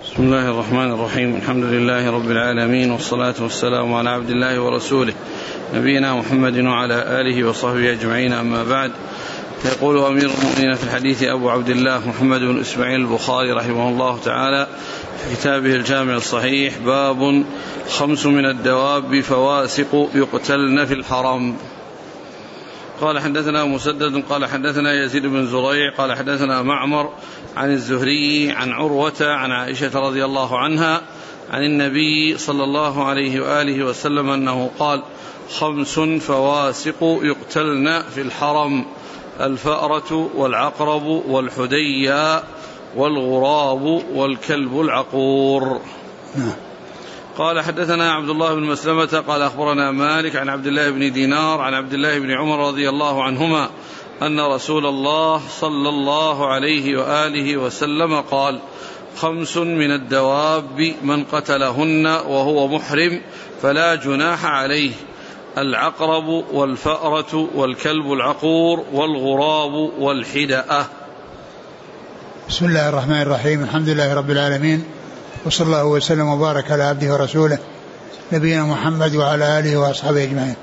بسم الله الرحمن الرحيم. الحمد لله رب العالمين، والصلاة والسلام على عبد الله ورسوله نبينا محمد وعلى آله وصحبه أجمعين، أما بعد. يقول أمير المؤمنين في الحديث أبو عبد الله محمد بن إسماعيل البخاري رحمه الله تعالى في كتابه الجامع الصحيح: باب 5 من الدواب فواسق يقتلن في الحرم. قال حدثنا مسدد قال حدثنا يزيد بن زريع قال حدثنا معمر عن الزهري عن عروة عن عائشة رضي الله عنها عن النبي صلى الله عليه وآله وسلم أنه قال: 5 فواسق يقتلن في الحرم: الفأرة والعقرب والحديا والغراب والكلب العقور. قال حدثنا عبد الله بن مسلمة قال أخبرنا مالك عن عبد الله بن دينار عن عبد الله بن عمر رضي الله عنهما أن رسول الله صلى الله عليه وآله وسلم قال: 5 من الدواب من قتلهن وهو محرم فلا جناح عليه: العقرب والفأرة والكلب العقور والغراب والحدأة. بسم الله الرحمن الرحيم. الحمد لله رب العالمين، وصلى الله وسلم وبارك على عبده ورسوله نبينا محمد وعلى آله وأصحابه أجمعين.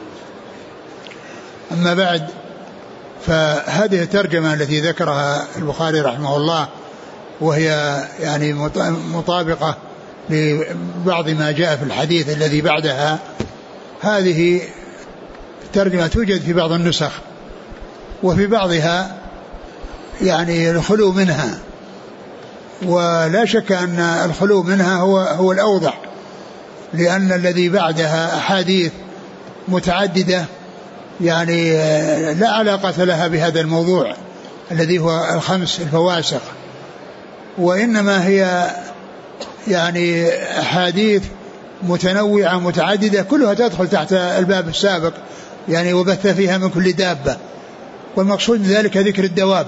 أما بعد، فهذه الترجمة التي ذكرها البخاري رحمه الله وهي يعني مطابقة لبعض ما جاء في الحديث الذي بعدها، هذه الترجمة توجد في بعض النسخ، وفي بعضها يعني الخلو منها، ولا شك أن الخلو منها هو الأوضح، لأن الذي بعدها أحاديث متعددة يعني لا علاقة لها بهذا الموضوع الذي هو 5 الفواسق، وإنما هي يعني أحاديث متنوعة متعددة كلها تدخل تحت الباب السابق، يعني وبث فيها من كل دابة، والمقصود من ذلك ذكر الدواب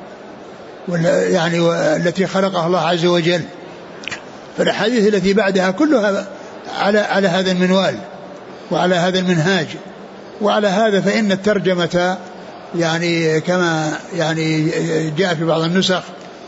يعني التي خلقها الله عز وجل. فالأحاديث التي بعدها كلها على هذا المنوال وعلى هذا المنهاج، وعلى هذا فإن الترجمة يعني كما يعني جاء في بعض النسخ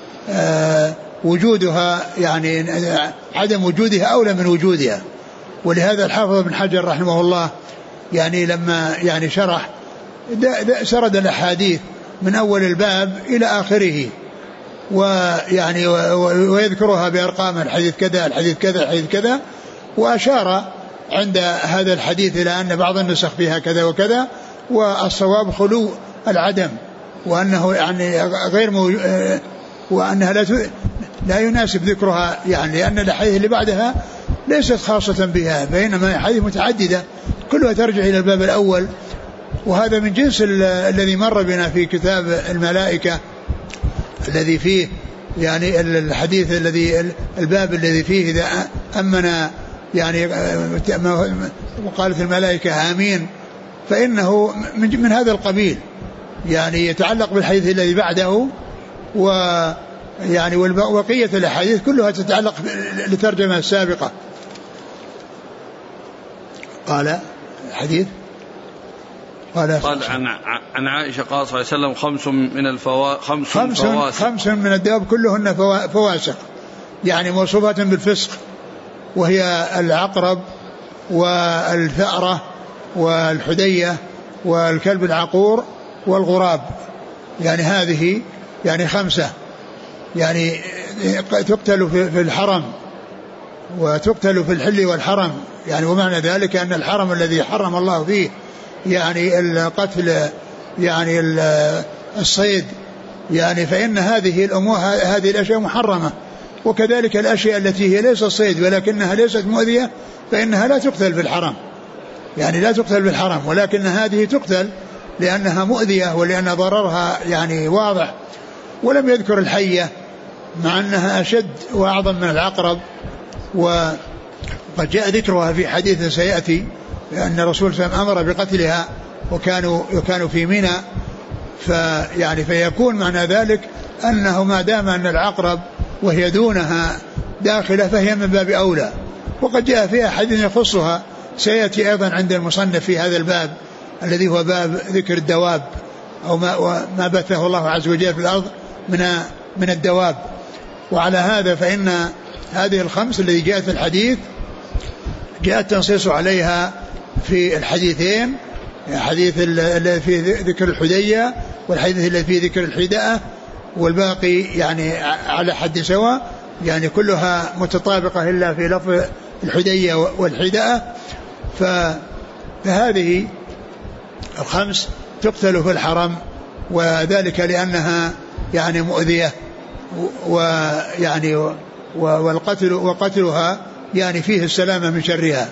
وجودها يعني عدم وجودها أولى من وجودها. ولهذا الحافظ ابن حجر رحمه الله يعني لما يعني شرح سرد الأحاديث من أول الباب إلى آخره، ويعني ويذكرها بأرقام: الحديث كذا الحديث كذا الحديث كذا، وأشار عند هذا الحديث إلى أن بعض النسخ فيها كذا وكذا، والصواب خلو العدم، وأنه يعني غير وأنها لا يناسب ذكرها، يعني لأن الأحاديث اللي بعدها ليست خاصة بها، بينما أحاديث متعددة كلها ترجع إلى الباب الأول. وهذا من جنس الذي مر بنا في كتاب الملائكة الذي فيه يعني الحديث الذي الباب الذي فيه إذا أمن يعني وقالت الملائكة آمين، فإنه من هذا القبيل، يعني يتعلق بالحديث الذي بعده، ويعني وبقية الأحاديث كلها تتعلق للترجمة السابقة. قال الحديث قال عن عائشة قال صلى الله عليه وسلم: 5 من فواسق. 5 من الدواب كلهن فواسق، يعني موصوفات بالفسق، وهي العقرب والثأرة والحدية والكلب العقور والغراب، يعني هذه يعني 5 يعني تقتل في الحرم وتقتل في الحل والحرم، يعني ومعنى ذلك أن الحرم الذي حرم الله فيه يعني القتل يعني الصيد، يعني فإن هذه الأمور هذه الأشياء محرمة، وكذلك الأشياء التي هي ليست صيد ولكنها ليست مؤذية فإنها لا تقتل في الحرم، يعني لا تقتل في الحرم، ولكن هذه تقتل لأنها مؤذية ولأن ضررها يعني واضح. ولم يذكر الحية مع أنها أشد وأعظم من العقرب، وقد جاء ذكرها في حديث سيأتي أن الرسول صلى الله عليه وسلم أمر بقتلها وكانوا في منى، فيعني فيكون معنى ذلك أنه ما دام أن العقرب وهي دونها داخلة فهي من باب أولى. وقد جاء فيها حديث يخصها سيأتي أيضا عند المصنف في هذا الباب الذي هو باب ذكر الدواب أو ما بثه الله عز وجل في الأرض من الدواب. وعلى هذا فإن هذه الخمس التي جاءت في الحديث جاء التنصيص عليها في الحديثين، الحديث الذي فيه ذكر الحدية والحديث الذي فيه ذكر الحداءة، والباقي يعني على حد سواء، يعني كلها متطابقة إلا في لفظ الحدية والحداءة. فهذه الخمس تقتل في الحرم، وذلك لأنها يعني مؤذية، ويعني وقتلها يعني فيه السلامة من شرها.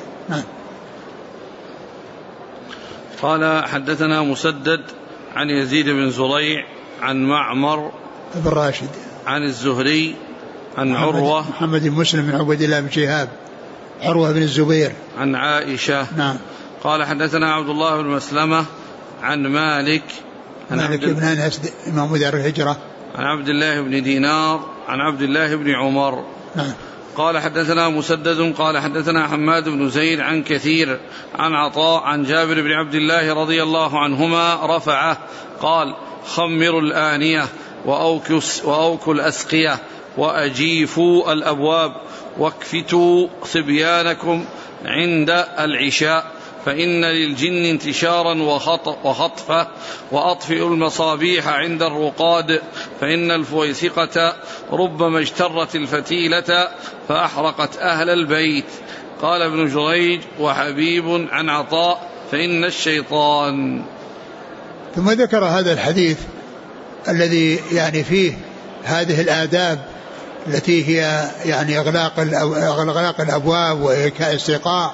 قال حدثنا مسدد عن يزيد بن زريع عن معمر بن راشد عن الزهري عن عروة محمد بن مسلم بن عبد الله بن شهاب عروة بن الزبير عن عائشة. نعم. قال حدثنا عبد الله بن مسلمة عن مالك بن أنس إمام دار الهجرة عن عبد الله بن دينار عن عبد الله بن عمر. نعم. قال حدثنا مسدد قال حدثنا حماد بن زيد عن كثير عن عطاء عن جابر بن عبد الله رضي الله عنهما رفعه قال خمروا الآنية وأوكوا الأسقية وأجيفوا الأبواب واكفتوا صبيانكم عند العشاء فإن للجن انتشارا وخطفة وأطفئوا المصابيح عند الرقاد فإن الفويسقة ربما اجترت الفتيلة فأحرقت أهل البيت. قال ابن جريج وحبيب عن عطاء فإن الشيطان. ثم ذكر هذا الحديث الذي يعني فيه هذه الآداب التي هي يعني إغلاق الأبواب وإيكاء السقاء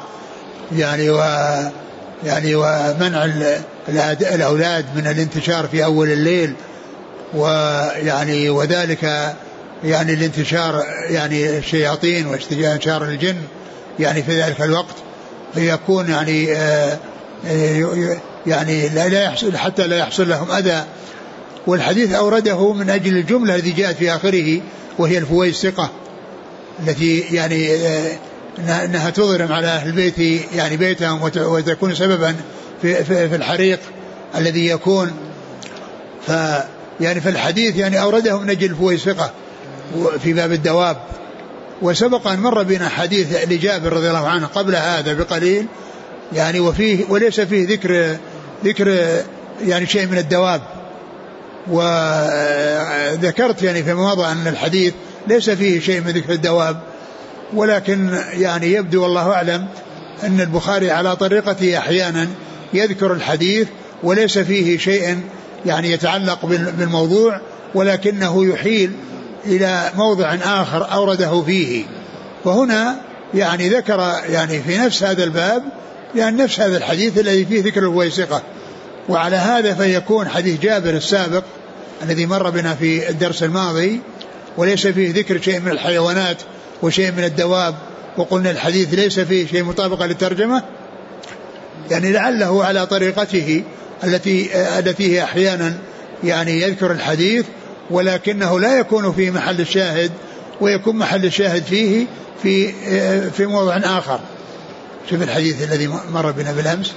يعني ومنع الأولاد من الانتشار في أول الليل، ويعني وذلك يعني الانتشار يعني الشياطين وانتشار الجن يعني في ذلك الوقت، فيكون يعني لا يحصل حتى لا يحصل لهم أذى. والحديث أورده من أجل الجملة التي جاءت في آخره وهي الفويسقة التي يعني أنها تضرم على أهل البيت يعني بيتهم وتكون سببا في الحريق الذي يكون. يعني في الحديث يعني أورده من أجل الفويسقة في باب الدواب. وسبق أن مر بنا حديث لجابر رضي الله عنه قبل هذا بقليل يعني وفيه وليس فيه ذكر يعني شيء من الدواب. وذكرت يعني في مواضع أن الحديث ليس فيه شيء من ذكر الدواب، ولكن يعني يبدو والله أعلم أن البخاري على طريقته أحيانا يذكر الحديث وليس فيه شيء يعني يتعلق بالموضوع، ولكنه يحيل إلى موضع آخر أورده فيه. وهنا يعني ذكر يعني في نفس هذا الباب يعني نفس هذا الحديث الذي فيه ذكر الفويسقة، وعلى هذا فيكون حديث جابر السابق الذي مر بنا في الدرس الماضي وليس فيه ذكر شيء من الحيوانات وشيء من الدواب، وقلنا الحديث ليس فيه شيء مطابق للترجمة، يعني لعله على طريقته التي هي أحيانا يعني يذكر الحديث ولكنه لا يكون في محل الشاهد، ويكون محل الشاهد فيه في موضع آخر. شوف الحديث الذي مر بنا بالأمس.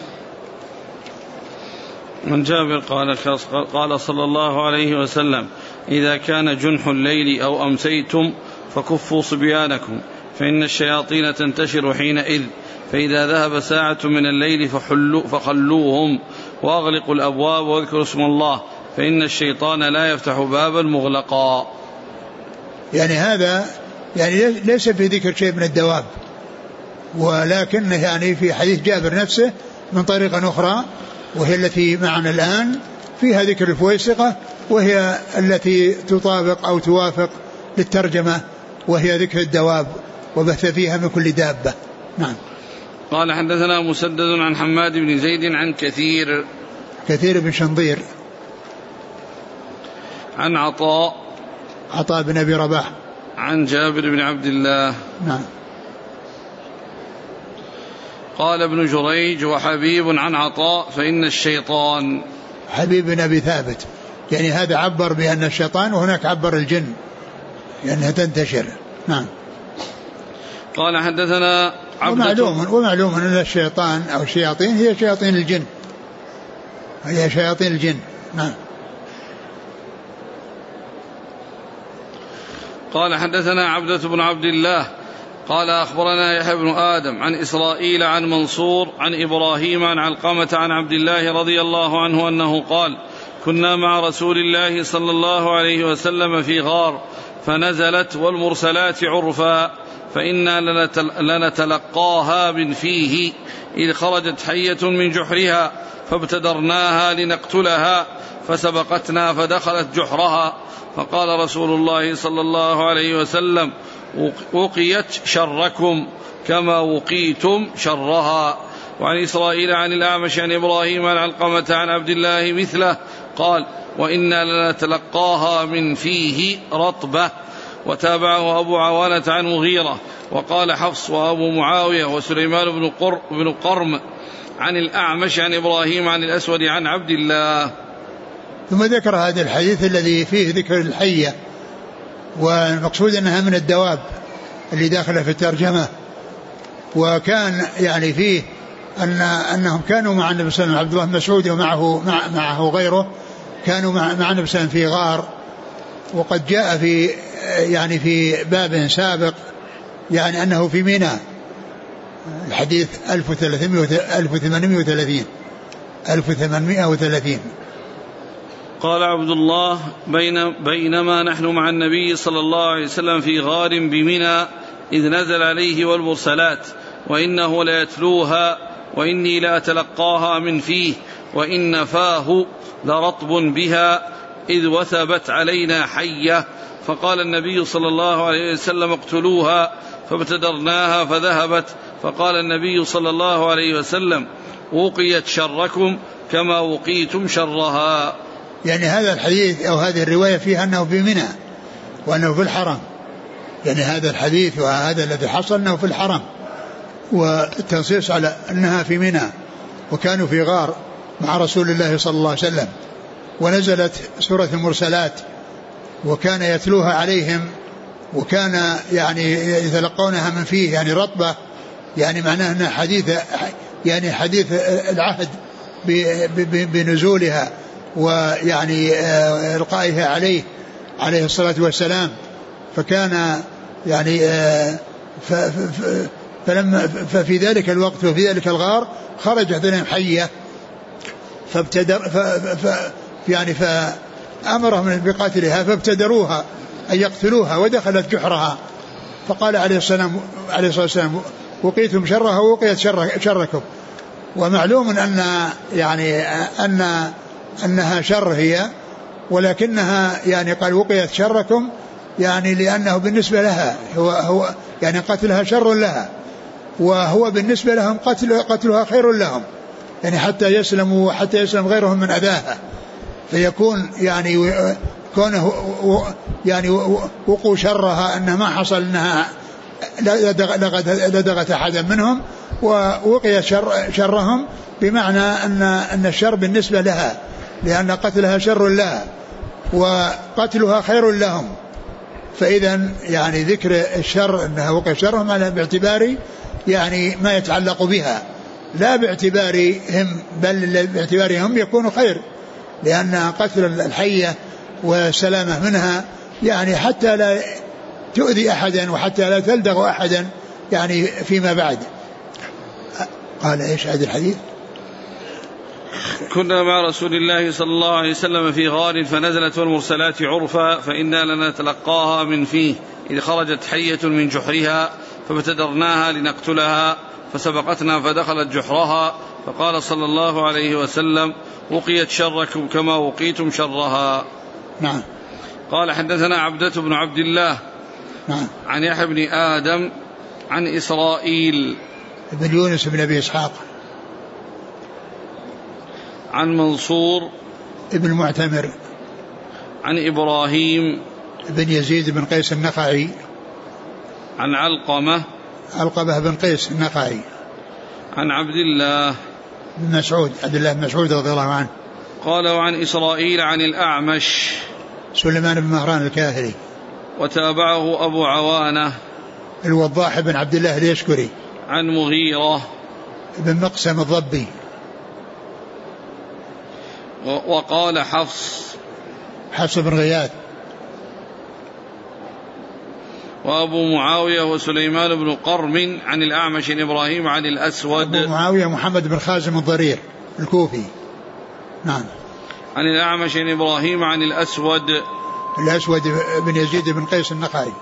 من جابر قال صلى الله عليه وسلم إذا كان جنح الليل أو أمسيتم فكفوا صبيانكم فإن الشياطين تنتشر حينئذ، فإذا ذهب ساعة من الليل فخلوهم وأغلقوا الأبواب واذكروا اسم الله فإن الشيطان لا يفتح بابا مغلقا. يعني هذا يعني ليس في ذكر شيء من الدواب، ولكن يعني في حديث جابر نفسه من طريقة أخرى وهي التي معنا الآن فيها ذكر الفويسقة، وهي التي تطابق أو توافق للترجمة، وهي ذكر الدواب وبث فيها من كل دابة. نعم. قال حدثنا مسدد عن حماد بن زيد عن كثير بن شنظير عن عطاء بن أبي رباح عن جابر بن عبد الله. نعم. قال ابن جريج وحبيب عن عطاء فإن الشيطان. حبيب بن أبي ثابت يعني هذا عبر بأن الشيطان، وهناك عبر الجن لأنها تنتشر. نعم. قال حدثنا ومعلوم أن الشيطان أو الشياطين هي شياطين الجن. نعم. قال حدثنا عبدة بن عبد الله قال أخبرنا يحيى بن آدم عن إسرائيل عن منصور عن إبراهيم عن علقمة عن عبد الله رضي الله عنه أنه قال كنا مع رسول الله صلى الله عليه وسلم في غار فنزلت والمرسلات عرفا فإنا لنتلقاها من فيه إذ خرجت حية من جحرها فابتدرناها لنقتلها فسبقتنا فدخلت جحرها فقال رسول الله صلى الله عليه وسلم وقيت شركم كما وقيتم شرها. وعن إسرائيل عن الأعمش عن إبراهيم عن علقمة عن عبد الله مثله قال وإنا لنتلقاها من فيه رطبة. وتابعه أبو عوانة عن مغيرة وقال حفص وأبو معاوية وسليمان بن قرم عن الأعمش عن إبراهيم عن الأسود عن عبد الله. ثم ذكر هذا الحديث الذي فيه ذكر الحية، والمقصود أنها من الدواب اللي داخلة في الترجمة. وكان يعني فيه أنهم كانوا مع النبي صلى الله عليه وسلم، عبد الله بن مسعود ومعه غيره كانوا مع النبي صلى الله عليه وسلم في غار. وقد جاء في يعني في باب سابق يعني أنه في منى، الحديث 1830. قال عبد الله بينما نحن مع النبي صلى الله عليه وسلم في غار بمنى إذ نزل عليه والمرسلات وإنه ليتلوها وإني لأتلقاها من فيه وإن فاه لرطب بها إذ وثبت علينا حية فقال النبي صلى الله عليه وسلم اقتلوها فابتدرناها فذهبت فقال النبي صلى الله عليه وسلم وقيت شركم كما وقيتم شرها. يعني هذا الحديث أو هذه الرواية فيها أنه في منى وأنه في الحرم، يعني هذا الحديث وهذا الذي حصل أنه في الحرم، والتنصيص على أنها في منى وكانوا في غار مع رسول الله صلى الله عليه وسلم، ونزلت سورة المرسلات وكان يتلوها عليهم وكان يعني يتلقونها من فيه يعني رطبة، يعني معناه أنها حديث العهد بنزولها ويعني إلقائها عليه الصلاة والسلام. فكان يعني ففي ذلك الوقت وفي ذلك الغار خرجت لهم حية يعني فأمرهم بقتلها فابتدروها أن يقتلوها ودخلت جحرها. فقال عليه الصلاة والسلام وقيتم شرها ووقيت شركم. ومعلوم أنها شر هي، ولكنها يعني قال وقيت شركم يعني لأنه بالنسبة لها هو يعني قتلها شر لها، وهو بالنسبة لهم قتلها خير لهم، يعني حتى يسلموا وحتى يسلم غيرهم من أذاها، فيكون يعني كونه يعني وقوا شرها أنه ما حصل أنها لدغت أحدا منهم، ووقي شرهم بمعنى أن الشر بالنسبة لها لأن قتلها شر لها وقتلها خير لهم. فإذا يعني ذكر الشر أنها وقع شرهم على باعتبار يعني ما يتعلق بها لا باعتبارهم، بل باعتبارهم يكون خير، لأن قتل الحية والسلامة منها يعني حتى لا تؤذي أحدا وحتى لا تلدغ أحدا يعني فيما بعد. قال إيش هذا الحديث؟ كنا مع رسول الله صلى الله عليه وسلم في غار فنزلت والمرسلات عرفا فإنا لنتلقاها من فيه إذ خرجت حية من جحرها فابتدرناها لنقتلها فسبقتنا فدخلت جحرها فقال صلى الله عليه وسلم وقيت شركم كما وقيتم شرها. نعم. قال حدثنا عبدة بن عبد الله نعم. عن يحيى بن آدم عن إسرائيل بن يونس بن أبي إسحاق عن منصور ابن معتمر عن إبراهيم بن يزيد بن قيس النخعي عن علقمة بن قيس النخعي عن عبد الله بن مسعود رضي الله عنه. قال وعن إسرائيل عن الأعمش سليمان بن مهران الكاهلي. وتابعه أبو عوانة الوضاح بن عبد الله اليشكري عن مغيرة بن مقسم الضبي. وقال حفص بن غياث. وأبو معاوية وسليمان بن قرم عن الأعمش إبراهيم عن الأسود. أبو معاوية محمد بن خازم الضرير الكوفي. نعم. عن الأعمش إبراهيم عن الأسود بن يزيد بن قيس النخعي.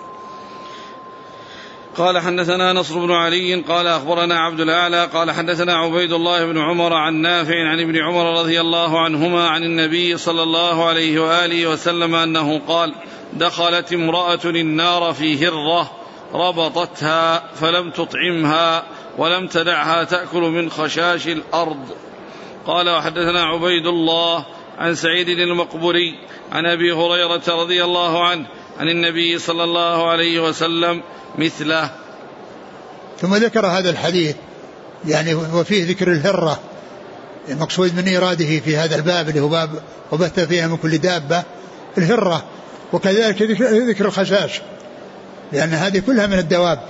قال حدثنا نصر بن علي قال أخبرنا عبد الأعلى قال حدثنا عبيد الله بن عمر عن نافع عن ابن عمر رضي الله عنهما عن النبي صلى الله عليه وآله وسلم أنه قال: دخلت امرأة النار في هرة ربطتها فلم تطعمها ولم تدعها تأكل من خشاش الأرض. قال وحدثنا عبيد الله عن سعيد المقبري عن أبي هريرة رضي الله عنه عن النبي صلى الله عليه وسلم مثله. ثم ذكر هذا الحديث يعني وفيه ذكر الهرة، المقصود من إراده في هذا الباب اللي هو باب وبث فيها من كل دابة الهرة، وكذلك ذكر الخشاش لأن هذه كلها من الدواب.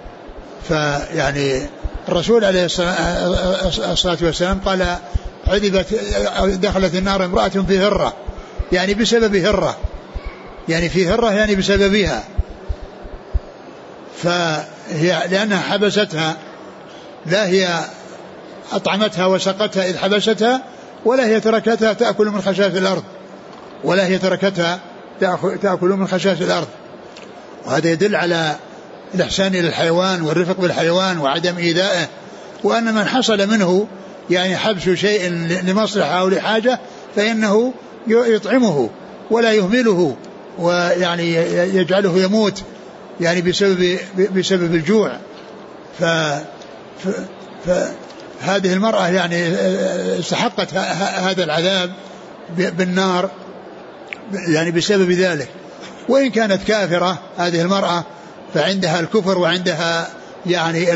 فيعني الرسول عليه الصلاة والسلام قال: دخلت النار امرأة في هرة، يعني بسبب هرة، يعني في هرة يعني بسببها، فهي لأنها حبستها، لا هي أطعمتها وسقتها إذ حبستها، ولا هي تركتها تأكل من خشاش الأرض، ولا هي تركتها تأكل من خشاش الأرض. وهذا يدل على الإحسان إلى الحيوان والرفق بالحيوان وعدم إيذائه، وأن من حصل منه يعني حبس شيء لمصلحة أو لحاجة فإنه يطعمه ولا يهمله ويعني يجعله يموت يعني بسبب الجوع. فهذه المرأة يعني استحقت هذا العذاب بالنار يعني بسبب ذلك. وإن كانت كافرة هذه المرأة فعندها الكفر وعندها يعني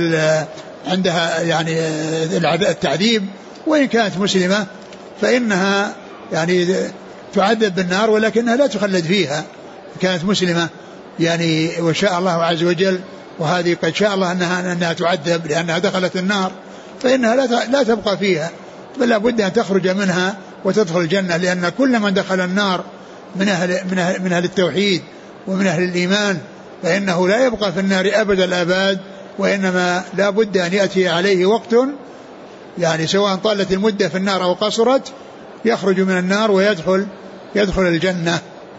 التعذيب، وإن كانت مسلمة فإنها يعني تعذب بالنار ولكنها لا تخلد فيها. كانت مسلمة يعني وشاء الله عز وجل، وهذه قد شاء الله أنها تعذب لأنها دخلت النار، فإنها لا تبقى فيها، بل لابد أن تخرج منها وتدخل الجنة، لأن كل من دخل النار من أهل التوحيد ومن أهل الإيمان فإنه لا يبقى في النار أبد الآباد، وإنما لا بد أن يأتي عليه وقت يعني سواء طالت المدة في النار أو قصرت يخرج من النار ويدخل الجنة.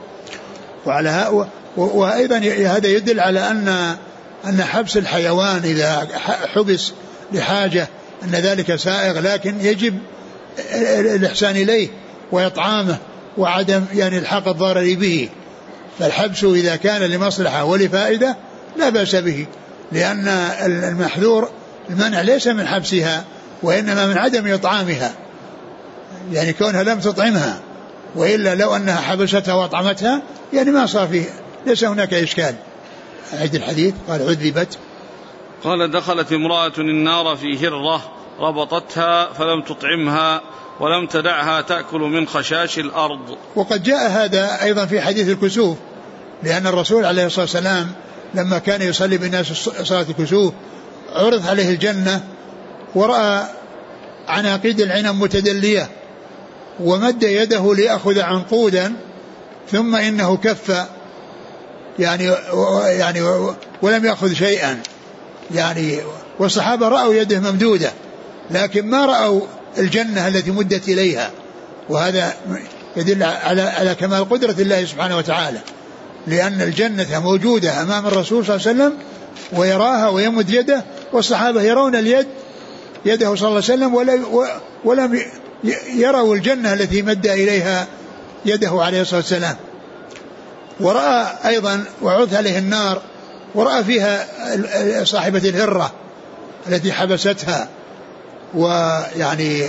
وأيضا هذا يدل على أن حبس الحيوان إذا حبس لحاجة أن ذلك سائغ، لكن يجب الإحسان إليه وإطعامه وعدم يعني الحاق الضرر به. فالحبس إذا كان لمصلحة ولفائدة لا بأس به، لأن المحذور المنع ليس من حبسها وإنما من عدم إطعامها، يعني كونها لم تطعمها، وإلا لو أنها حبستها وأطعمتها يعني ما صار فيه، ليس هناك إشكال. أعيد الحديث. قال عذبت، قال دخلت امرأة النار في هرة ربطتها فلم تطعمها ولم تدعها تأكل من خشاش الأرض. وقد جاء هذا أيضا في حديث الكسوف، لأن الرسول عليه الصلاة والسلام لما كان يصلي بالناس صلاة الكسوف عرض عليه الجنة ورأى عناقيد العنب متدلية ومد يده ليأخذ عنقودا ثم إنه كف يعني ولم يأخذ شيئا يعني، والصحابة رأوا يده ممدودة لكن ما رأوا الجنة التي مدت إليها، وهذا يدل على كمال قدرة الله سبحانه وتعالى، لأن الجنة موجودة أمام الرسول صلى الله عليه وسلم ويراها ويمد يده، والصحابة يرون يده صلى الله عليه وسلم ولم يروا الجنة التي مد إليها يده عليه الصلاة والسلام. ورأى أيضا وعرض عليه النار ورأى فيها صاحبة الهرة التي حبستها ويعني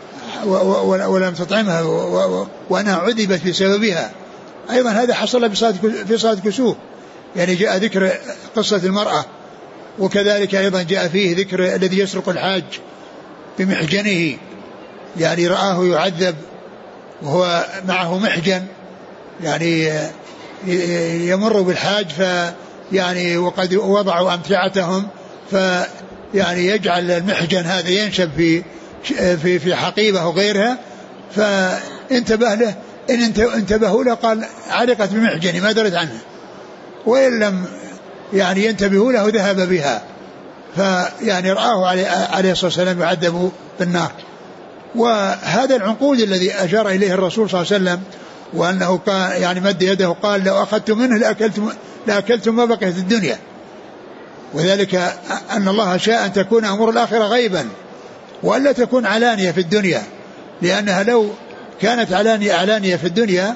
ولم تطعمها وأنها عذبت بسببها. أيضا هذا حصل في صلاة كسوف، يعني جاء ذكر قصة المرأة، وكذلك أيضا جاء فيه ذكر الذي يسرق الحاج بمحجنه، يعني رآه يعذب وهو معه محجن، يعني يمر بالحاج يعني وقد وضعوا أمتعتهم يعني يجعل المحجن هذا ينشب في حقيبة وغيرها، فانتبه له، إن انتبهوا له قال علقت بمحجني ما درت عنه، وإن لم يعني ينتبه له ذهب بها. فيعني رآه عليه الصلاة والسلام يعذب بالنار. وهذا العنقود الذي أشار إليه الرسول صلى الله عليه وسلم وأنه كان يعني مد يده قال لو أخذت منه لأكلتم ما بقيت الدنيا. وذلك أن الله شاء أن تكون أمور الآخرة غيبا وألا تكون علانية في الدنيا، لأنها لو كانت علانية في الدنيا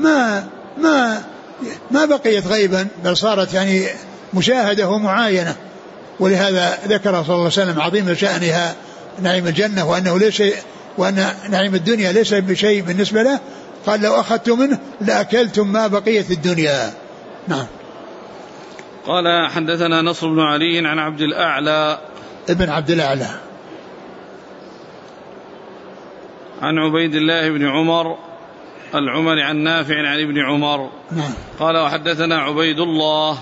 ما بقيت غيبا، بل صارت يعني مشاهدة ومعاينة. ولهذا ذكر صلى الله عليه وسلم عظيم شأنها نعيم الجنة وأنه ليس، وأن نعيم الدنيا ليس بشيء بالنسبة له، قال لو أخذت منه لأكلتم ما بقيت الدنيا. نعم. قال حدثنا نصر بن علي عن عبد الأعلى ابن عبد الأعلى عن عبيد الله بن عمر العمري عن نافع عن ابن عمر. نعم. قال وحدثنا عبيد الله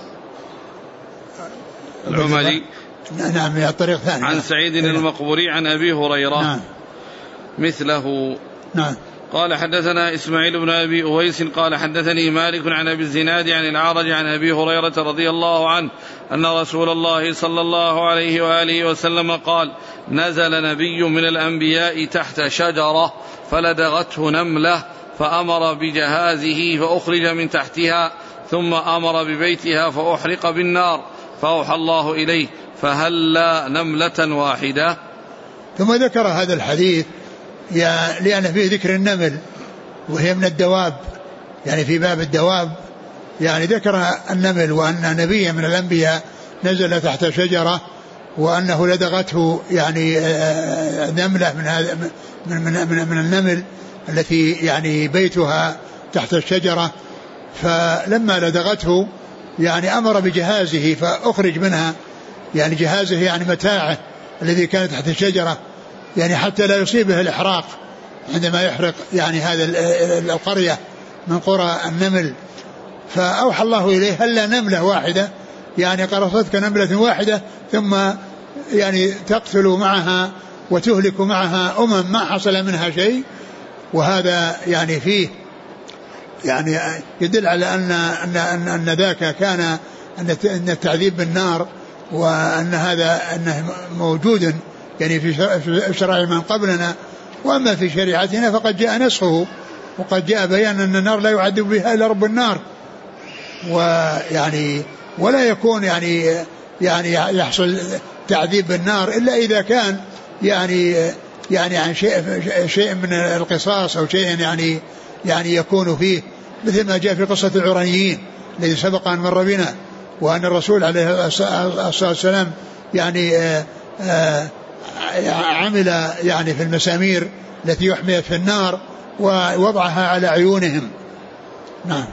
العمري نعم من الطريق الثاني عن سعيد المقبوري عن أبي هريرة نعم. مثله. نعم. قال حدثنا إسماعيل بن أبي أويس قال حدثني مالك عن أبي الزناد عن الأعرج عن أبي هريرة رضي الله عنه أن رسول الله صلى الله عليه وآله وسلم قال نزل نبي من الأنبياء تحت شجرة فلدغته نملة فأمر بجهازه فأخرج من تحتها ثم أمر ببيتها فأحرق بالنار فأوحى الله إليه فهلا نملة واحدة. ثم ذكر هذا الحديث لأن فيه ذكر النمل وهي من الدواب، يعني في باب الدواب يعني ذكر النمل وأن نبيا من الأنبياء نزل تحت شجرة وأنه لدغته يعني نملة من النمل التي يعني بيتها تحت الشجرة، فلما لدغته يعني أمر بجهازه فأخرج منها، يعني جهازه يعني متاعه الذي كان تحت الشجرة، يعني حتى لا يصيبه الإحراق عندما يحرق يعني هذا القرية من قرى النمل. فأوحى الله إليه هلا نملة واحدة، يعني قرصتك نملة واحدة ثم يعني تقتل معها وتهلك معها ما حصل منها شيء. وهذا يعني فيه يعني يدل على أن ذاك كان أن التعذيب بالنار وأن هذا أنه موجود يعني في شرائع من قبلنا، وأما في شريعتنا فقد جاء نسخه وقد جاء بيان أن النار لا يعذب بها إلا رب النار، ويعني ولا يكون يعني يحصل تعذيب بالنار إلا إذا كان يعني عن شيء من القصاص أو شيء يعني يكون فيه، مثل ما جاء في قصة العرانيين الذي سبق أن مر بنا، وأن الرسول عليه الصلاة والسلام يعني عمل يعني في المسامير التي يحميت في النار ووضعها على عيونهم. نعم.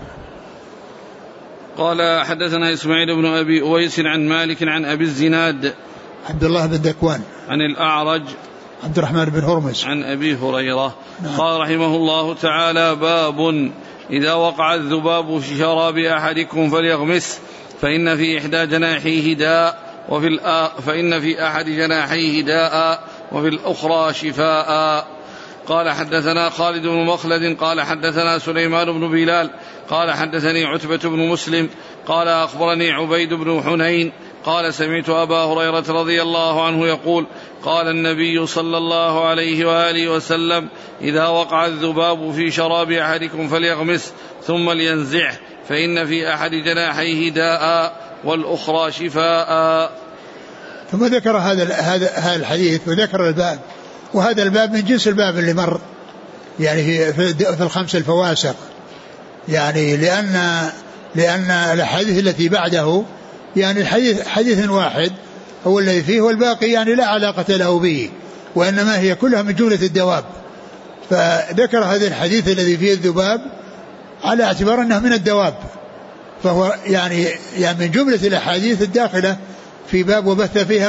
قال حدثنا إسماعيل بن أبي أويس عن مالك عن أبي الزناد عبد الله بن ذكوان عن الأعرج عبد الرحمن بن هرمز عن أبي هريرة. نعم. قال رحمه الله تعالى باب إذا وقع الذباب في شراب أحدكم فليغمس فإن في إحدى جناحيه داء فإن في أحد جناحيه داء وفي الأخرى شفاء. قال حدثنا خالد بن مخلد قال حدثنا سليمان بن بلال قال حدثني عتبة بن مسلم قال أخبرني عبيد بن حنين قال سمعت أبا هريرة رضي الله عنه يقول قال النبي صلى الله عليه وآله وسلم إذا وقع الذباب في شراب أحدكم فليغمس ثم لينزعه فإن في أحد جناحيه داء والأخرى شفاء. ثم ذكر هذا الحديث وذكر الباب، وهذا الباب من جنس الباب اللي مر يعني في الخمس الفواسق، يعني لأن الحديث التي بعده يعني حديث واحد هو الذي فيه والباقي يعني لا علاقة له به، وإنما هي كلها من جملة الدواب. فذكر هذا الحديث الذي فيه الذباب على اعتبار أنه من الدواب، فهو يعني من جملة الأحاديث الداخلة في باب وبث فيها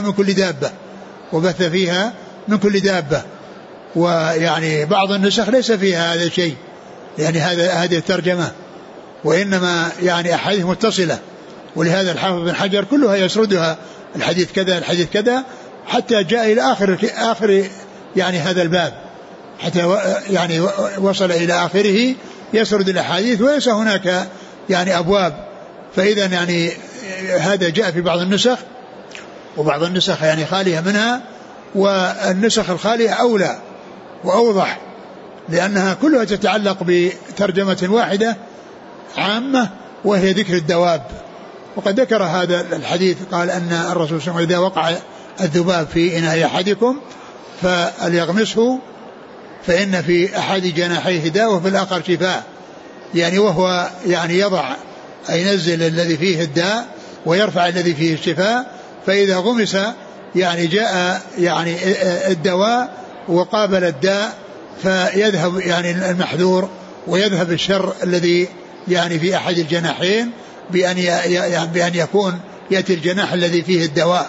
من كل دابة. ويعني بعض النسخ ليس فيها هذا الشيء، يعني هذه الترجمة، وإنما يعني أحاديث متصلة، ولهذا الحافظ بن حجر كلها يسردها الحديث كذا الحديث كذا حتى جاء إلى آخر يعني هذا الباب، حتى يعني وصل إلى آخره يسرد الأحاديث وليس هناك يعني أبواب. فإذا يعني هذا جاء في بعض النسخ، وبعض النسخ يعني خالية منها، والنسخ الخالية أولى وأوضح، لأنها كلها تتعلق بترجمة واحدة عامة وهي ذكر الدواب. وقد ذكر هذا الحديث، قال أن الرسول صلى الله عليه وسلم إذا وقع الذباب في إناء أحدكم فليغمسه فإن في أحد جناحيه داء وفي الآخر شفاء، يعني وهو يعني يضع أي ينزل الذي فيه الداء ويرفع الذي فيه الشفاء، فإذا غمس يعني جاء يعني الدواء وقابل الداء، فيذهب يعني المحذور ويذهب الشر الذي يعني في أحد الجناحين بأن يكون يأتي الجناح الذي فيه الدواء.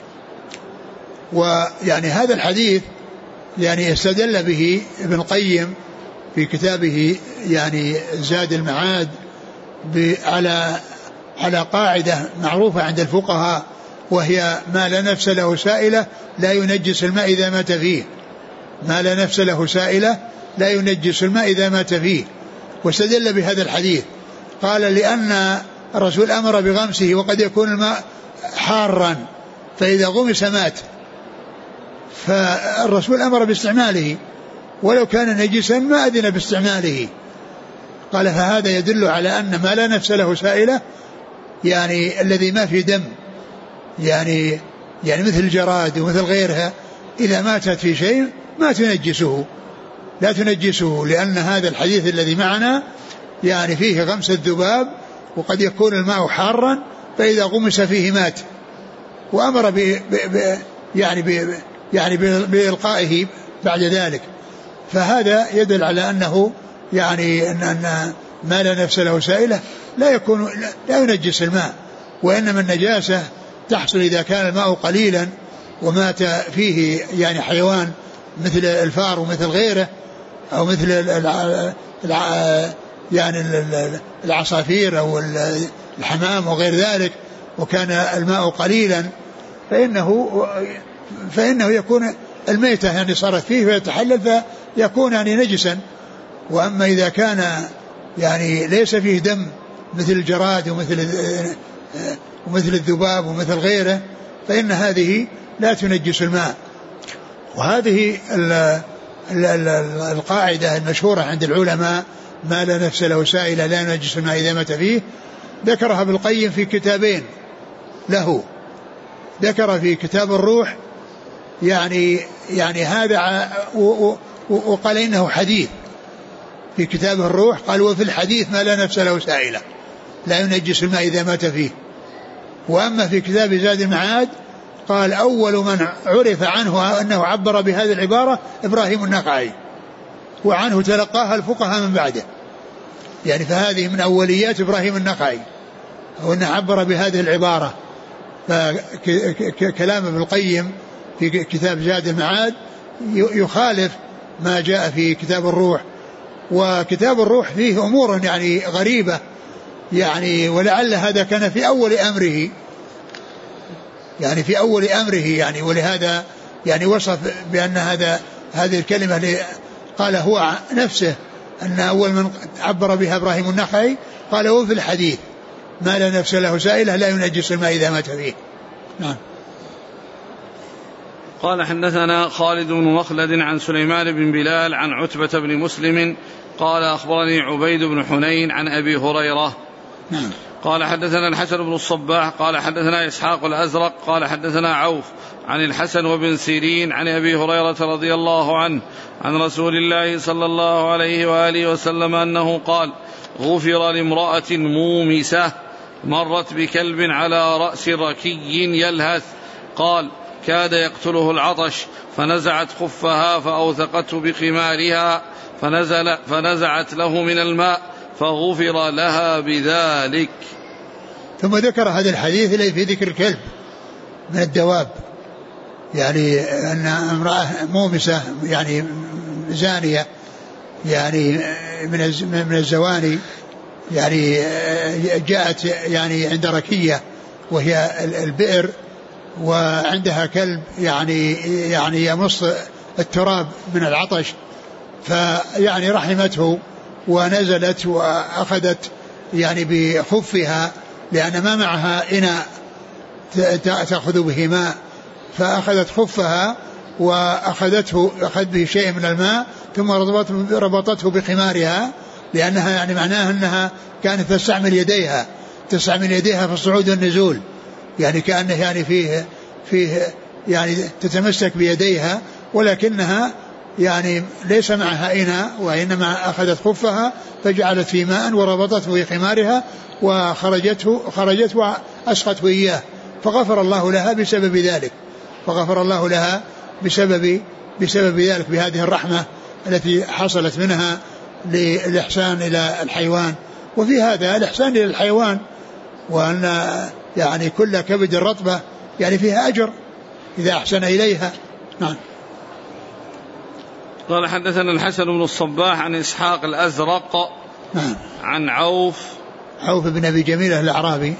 ويعني هذا الحديث يعني استدل به ابن القيم في يعني زاد المعاد على قاعدة معروفة عند الفقهاء، وهي ما لا نفس له سائلة لا ينجس الماء إذا مات فيه. ما لا نفس له سائلة لا ينجس الماء إذا مات فيه. واستدل بهذا الحديث، قال لأن الرسول أمر بغمسه وقد يكون الماء حارا فإذا غمس مات، فالرسول أمر باستعماله ولو كان نجسا ما أذن باستعماله. قال فهذا يدل على أن ما لا نفس له سائلة يعني الذي ما في دم، يعني مثل الجراد ومثل غيرها إذا ماتت في شيء ما تنجسه، لا تنجسه، لأن هذا الحديث الذي معنا يعني فيه غمس الذباب وقد يكون الماء حارا فإذا غمس فيه مات، وأمر بإلقائه بعد ذلك. فهذا يدل على أنه يعني أن ما لا نفس له سائلة لا ينجس الماء، وإنما النجاسة تحصل إذا كان الماء قليلا ومات فيه يعني حيوان مثل الفار ومثل غيره، أو مثل يعني العصافير أو الحمام وغير ذلك، وكان الماء قليلا فإنه يكون الميتة يعني صارت فيه فيتحلل فيكون يعني نجسا. وأما إذا كان يعني ليس فيه دم مثل الجراد ومثل الذباب ومثل غيره فإن هذه لا تنجس الماء. وهذه القاعدة المشهورة عند العلماء ما لا نفس له سائلة لا ينجس الماء إذا مات فيه، ذكرها ابن القيم في كتابين له. ذكر في كتاب الروح يعني هذا، وقال إنه حديث في كتاب الروح، قال وفي الحديث ما لا نفس له سائلة لا ينجس الماء إذا مات فيه. وأما في كتاب زاد المعاد قال أول من عرف عنه أنه عبر بهذه العبارة إبراهيم النخعي، وعنه تلقاها الفقهاء من بعده، يعني فهذه من أوليات إبراهيم النخعي وأنه عبر بهذه العبارة. فكلام ابن القيم في كتاب زاد المعاد يخالف ما جاء في كتاب الروح. وكتاب الروح فيه أمور يعني غريبة يعني، ولعل هذا كان في أول أمره يعني ولهذا يعني وصف بأن هذه الكلمة اللي قال هو نفسه أن أول من عبر بها إبراهيم النخعي قال وفي الحديث ما لا نفس له سائلة لا ينجس الماء إذا مات فيه. نعم. قال حدثنا خالد بن مخلد عن سليمان بن بلال عن عتبة بن مسلم قال أخبرني عبيد بن حنين عن أبي هريرة. نعم. قال حدثنا الحسن بن الصباح قال حدثنا إسحاق الأزرق قال حدثنا عوف عن الحسن وابن سيرين عن أبي هريرة رضي الله عنه عن رسول الله صلى الله عليه وآله وسلم أنه قال غفر لامرأة مومسة مرت بكلب على رأس ركي يلهث، قال كاد يقتله العطش فنزعت خفها فأوثقته بخمارها فنزعت له من الماء فغفر لها بذلك. ثم ذكر هذا الحديث الذي في ذكر الكلب من الدواب، يعني أن امرأة مومسة يعني زانية يعني من الزواني يعني جاءت يعني عند ركية وهي البئر، وعندها كلب يعني يمص التراب من العطش، فيعني رحمته ونزلت وأخذت يعني بخفها لأن ما معها إناء تأخذ به ماء، فأخذت خفها أخذ به شيء من الماء ثم ربطته بخمارها، لأنها يعني معناها أنها كانت تستعمل يديها في الصعود والنزول، يعني كأنه يعني فيه يعني تتمسك بيديها، ولكنها يعني ليس معها إناء، وإنما أخذت خفها فجعلت في ماء وربطته بخمارها وخرجت وأسقته إياه، فغفر الله لها بسبب ذلك بهذه الرحمة التي حصلت منها للإحسان إلى الحيوان. وفي هذا الإحسان إلى الحيوان، وأن يعني كل كبد الرطبة يعني فيها أجر إذا أحسن إليها. نعم. قال حدثنا الحسن بن الصباح عن إسحاق الأزرق نعم. عن عوف بن أبي جميلة الأعرابي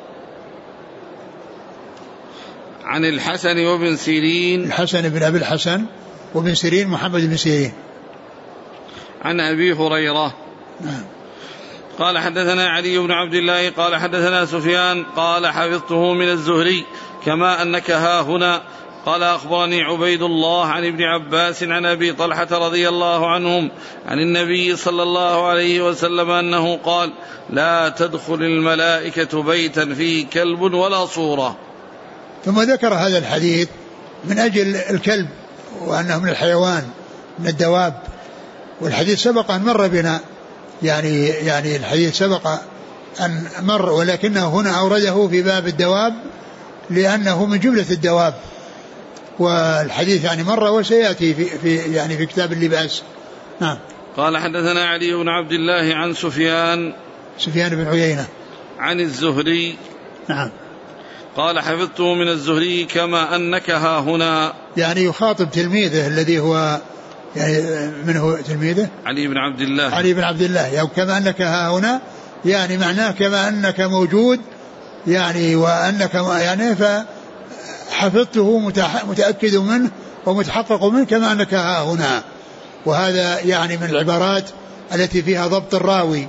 عن الحسن وابن سيرين، الحسن بن أبي الحسن وابن سيرين محمد بن سيرين، عن أبي هريرة. نعم. قال حدثنا علي بن عبد الله قال حدثنا سفيان قال حفظته من الزهري كما أنك ها هنا. قال أخبرني عبيد الله عن ابن عباس عن أبي طلحة رضي الله عنهم عن النبي صلى الله عليه وسلم أنه قال: لا تدخل الملائكة بيتا فيه كلب ولا صورة. ثم ذكر هذا الحديث من أجل الكلب وأنه من الحيوان من الدواب، والحديث سبق أن مر بنا، يعني الحديث سبق أن مر، ولكنه هنا أورده في باب الدواب لأنه من جملة الدواب، والحديث يعني مر وسيأتي في كتاب اللباس. نعم. قال حدثنا علي بن عبد الله عن سفيان بن عيينة عن الزهري. نعم. قال حفظته من الزهري كما أنك ها هنا، يعني يخاطب تلميذه الذي هو يعني منه تلميذه علي بن عبد الله يعني كما أنك ها هنا، يعني معناه كما أنك موجود، يعني وأنك يعني فحفظته متأكد منه ومتحقق منه كما أنك ها هنا. وهذا يعني من العبارات التي فيها ضبط الراوي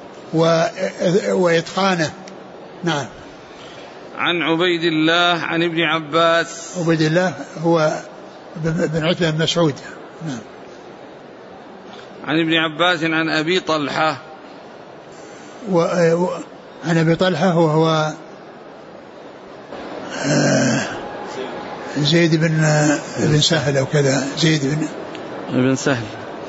وإتقانه. نعم. عن عبيد الله عن ابن عباس. عبيد الله هو بن عتبة بن مسعود. نعم. عن ابن عباس عن أبي طلحة. عن أبي طلحة وهو زيد بن سهل أو كذا، زيد بن سهل.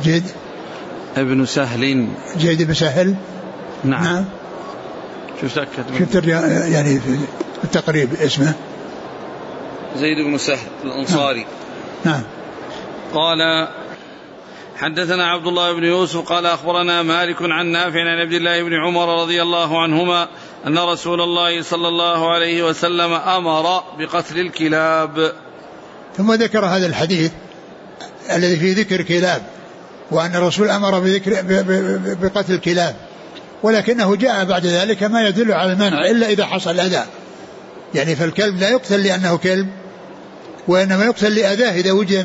زيد بن سهل. نعم. شفت يعني في التقريب اسمه زيد بن سهل الأنصاري. نعم. قال حدثنا عبد الله بن يوسف قال أخبرنا مالك عن نافع عن عبد الله بن عمر رضي الله عنهما أن رسول الله صلى الله عليه وسلم أمر بقتل الكلاب. ثم ذكر هذا الحديث الذي فيه ذكر كلاب، وأن الرسول أمر بقتل الكلاب، ولكنه جاء بعد ذلك ما يدل على المنع إلا إذا حصل الأذى، يعني فالكلب لا يقتل لأنه كلب، وإنما يقتل لأذاه إذا وجد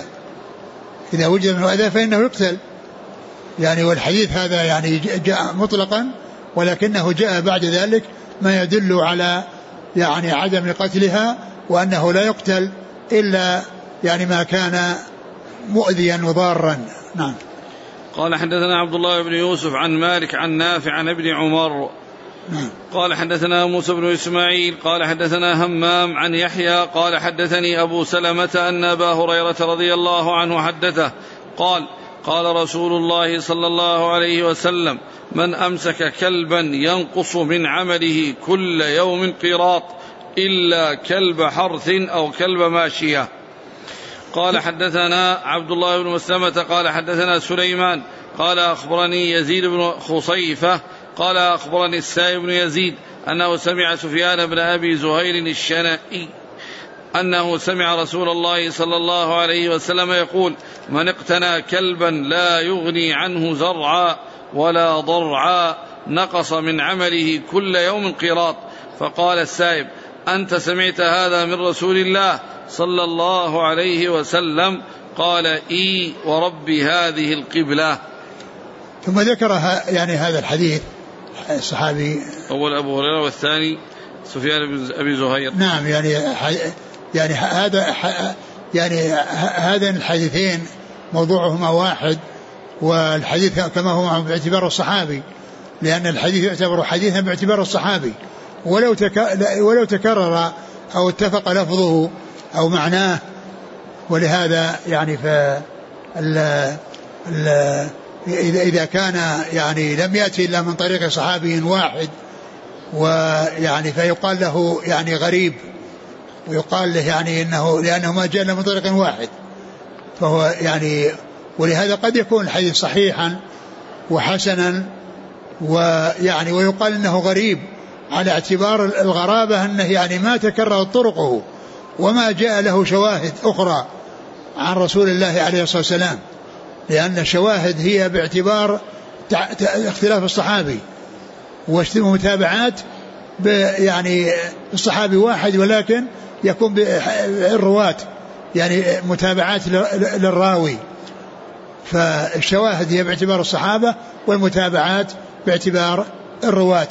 منه أذى فإنه يقتل، يعني والحديث هذا يعني جاء مطلقا، ولكنه جاء بعد ذلك ما يدل على يعني عدم قتلها، وأنه لا يقتل إلا يعني ما كان مؤذيا وضارا. نعم. قال حدثنا عبد الله بن يوسف عن مالك عن نافع عن ابن عمر. نعم. قال حدثنا موسى بن إسماعيل قال حدثنا همام عن يحيى قال حدثني أبو سلمة أن أبا هريرة رضي الله عنه حدثه قال رسول الله صلى الله عليه وسلم: من أمسك كلبا ينقص من عمله كل يوم قيراط إلا كلب حرث أو كلب ماشية. قال حدثنا عبد الله بن مسلمة قال حدثنا سليمان قال أخبرني يزيد بن خصيفة قال أخبرني السائب بن يزيد أنه سمع سفيان بن أبي زهير الشنائي أنه سمع رسول الله صلى الله عليه وسلم يقول: من اقتنى كلبا لا يغني عنه زرعا ولا ضرعا نقص من عمله كل يوم قيراط. فقال السائب: أنت سمعت هذا من رسول الله صلى الله عليه وسلم؟ قال: ورب هذه القبلة. ثم ذكر يعني هذا الحديث الصحابي أول أبو هريرة والثاني سفيان بن أبي زهير. نعم يعني هذين الحديثين موضوعهما واحد، والحديث كما هو باعتبار الصحابي، لأن الحديث يعتبر حديثا باعتبار الصحابي، ولو تكرر أو اتفق لفظه أو معناه. ولهذا يعني إذا كان يعني لم يأتي إلا من طريق صحابي واحد، ويعني فيقال له يعني غريب، ويقال له يعني لأنه ما جاء إلا من طريق واحد، فهو يعني ولهذا قد يكون الحديث صحيحا وحسنا، ويعني ويقال إنه غريب على اعتبار الغرابة أنه يعني ما تكرر طرقه وما جاء له شواهد أخرى عن رسول الله عليه الصلاة والسلام، لأن الشواهد هي باعتبار اختلاف الصحابي ومتابعات يعني الصحابي واحد، ولكن يكون بالرواة يعني متابعات للراوي، فالشواهد هي باعتبار الصحابة والمتابعات باعتبار الرواة.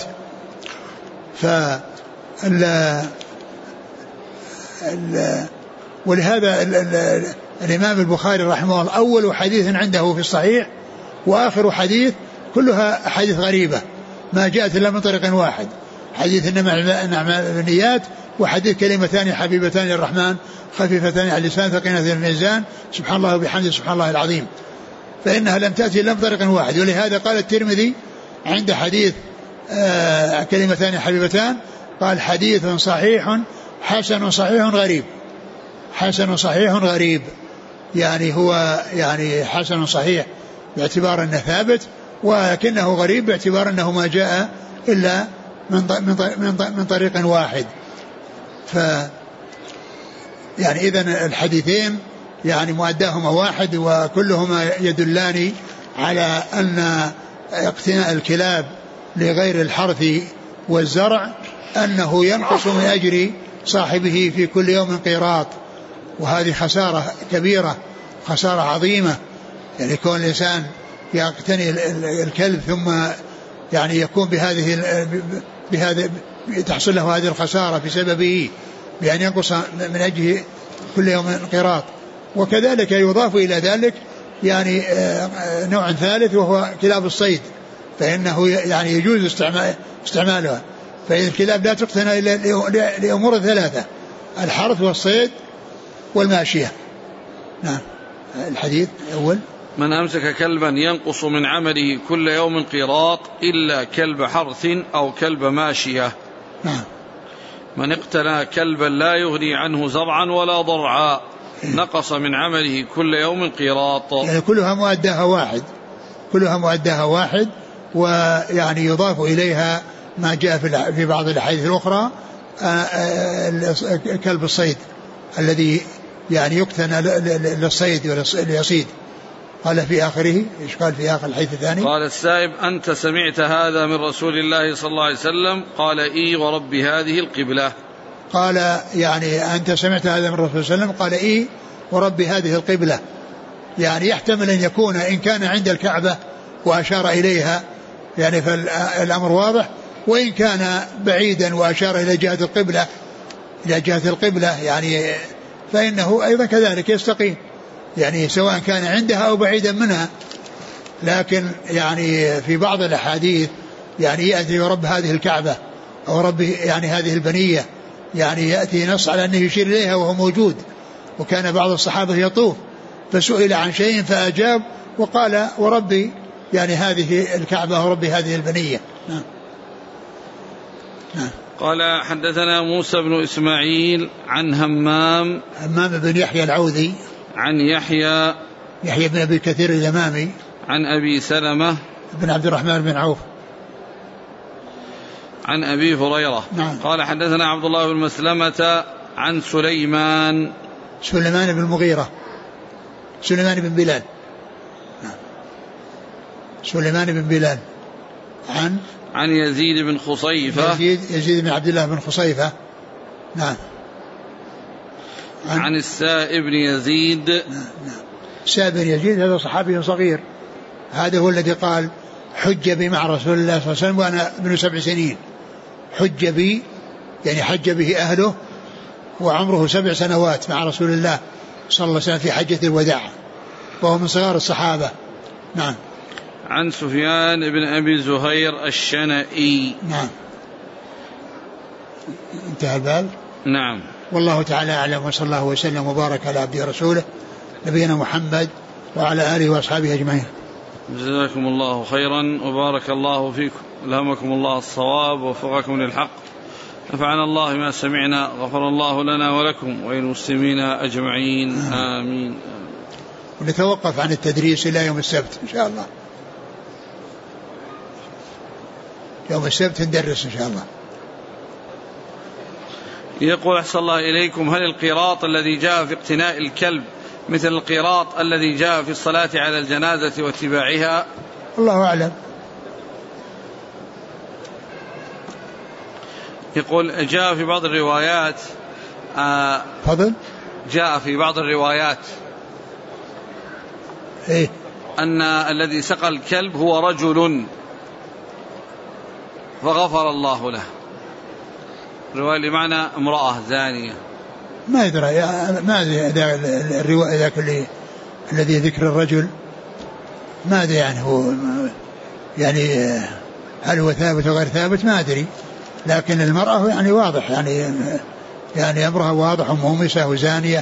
ولهذا الإمام البخاري رحمه الله أول حديث عنده في الصحيح وآخر حديث كلها حديث غريبة ما جاءت إلا من طريق واحد، حديث إنما الأعمال بالنيات، وحديث كلمتان حبيبتان للرحمن خفيفتان على اللسان ثقيلتان في الميزان سبحان الله وبحمده سبحان الله العظيم، فإنها لم تأتي إلا من طريق واحد. ولهذا قال الترمذي عند حديث كلمتان حبيبتان قال حديث صحيح حسن صحيح غريب، حسن صحيح غريب، يعني هو يعني حسن صحيح باعتبار أنه ثابت، ولكنه غريب باعتبار أنه ما جاء إلا من طريق واحد. يعني إذن الحديثين يعني مؤداهما واحد، وكلهما يدلان على أن اقتناء الكلاب لغير الحرث والزرع أنه ينقص من أجر صاحبه في كل يوم قيراط، وهذه خسارة كبيرة، خسارة عظيمة، يعني كون الإنسان يقتني الكلب ثم يعني يكون بهذه تحصل له هذه الخسارة بسببه بأن ينقص من أجله كل يوم قيراط. وكذلك يضاف إلى ذلك يعني نوع ثالث وهو كلاب الصيد، فإنه يعني يجوز استعمالها، فإن الكلاب لا تقتنى إلا لأمور ثلاثة: الحرث والصيد والماشية. نعم. الحديث الأول: من أمسك كلبا ينقص من عمله كل يوم قيراط إلا كلب حرث أو كلب ماشية. نعم. من اقتنى كلبا لا يغني عنه زرعا ولا ضرعا نقص من عمله كل يوم قيراط. يعني كلها مؤداها واحد، كلها مؤداها واحد، ويعني يضاف إليها ما جاء في بعض الأحاديث الأخرى كلب الصيد الذي يعني يقتنى للصيد وليصيد. قال في آخره، إيش قال في آخر الحديث الثاني؟ قال السائب: أنت سمعت هذا من رسول الله صلى الله عليه وسلم؟ قال: إي ورب هذه القبلة. قال يعني أنت سمعت هذا من رسول الله صلى الله عليه وسلم؟ قال: إي ورب هذه القبلة. يعني يحتمل أن يكون إن كان عند الكعبة وأشار إليها يعني فالأمر واضح، وإن كان بعيدا وأشار إلى جهة القبلة، إلى جهة القبلة يعني فإنه أيضا كذلك يستقيم، يعني سواء كان عندها أو بعيدا منها. لكن يعني في بعض الأحاديث يعني يأتي رب هذه الكعبة أو رب يعني هذه البنية، يعني يأتي نص على أنه يشير إليها وهو موجود. وكان بعض الصحابة يطوف فسئل عن شيء فأجاب وقال: وربي يعني هذه الكعبة وربي هذه البنية. نعم. نعم. قال: حدثنا موسى بن إسماعيل عن همام بن يحيى العوذي عن يحيى بن أبي كثير اليمامي عن أبي سلمة بن عبد الرحمن بن عوف عن أبي هريرة. نعم. قال: حدثنا عبد الله بن مسلمة عن سليمان بن المغيرة سليمان بن بلال. نعم. سليمان بن بلال عن يزيد بن خصيفة يزيد بن عبد الله بن خصيفة. نعم. عن السائب بن يزيد. نعم. السائب بن يزيد هذا صحابي صغير، هذا هو الذي قال حج بي مع رسول الله صلى الله عليه وسلم وأنا ابن 7 سنين. حج بي يعني حج به أهله وعمره 7 سنوات مع رسول الله صلى الله عليه وسلم في حجة الوداع، وهو من صغار الصحابة. نعم. عن سفيان بن أبي زهير الشنئي. نعم. انتهى الباب. نعم. والله تعالى أعلم، وصلى الله وسلم وبارك على عبده ورسوله نبينا محمد وعلى آله وأصحابه أجمعين. جزاكم الله خيرا وبارك الله فيكم، ألهمكم الله الصواب ووفقكم للحق، نفعنا الله ما سمعنا، غفر الله لنا ولكم وللمسلمين أجمعين. آمين. ونتوقف عن التدريس إلى يوم السبت إن شاء الله. يوم السبت ندرس إن شاء الله. يقول أحسن الله إليكم: هل القراط الذي جاء في اقتناء الكلب مثل القراط الذي جاء في الصلاة على الجنازة واتباعها؟ الله أعلم. يقول: جاء في بعض الروايات فضل جاء في بعض الروايات إيه؟ أن الذي سقى الكلب هو رجل فغفر الله له. الرواية بمعنى امرأة زانية. ما يدري، ما أدري الرواية ذاك الذي ذكر الرجل، ما أدري يعني هو يعني هل هو ثابت وغير ثابت ما أدري، لكن المرأة يعني واضح يعني أمرها واضح ومومسة وزانية،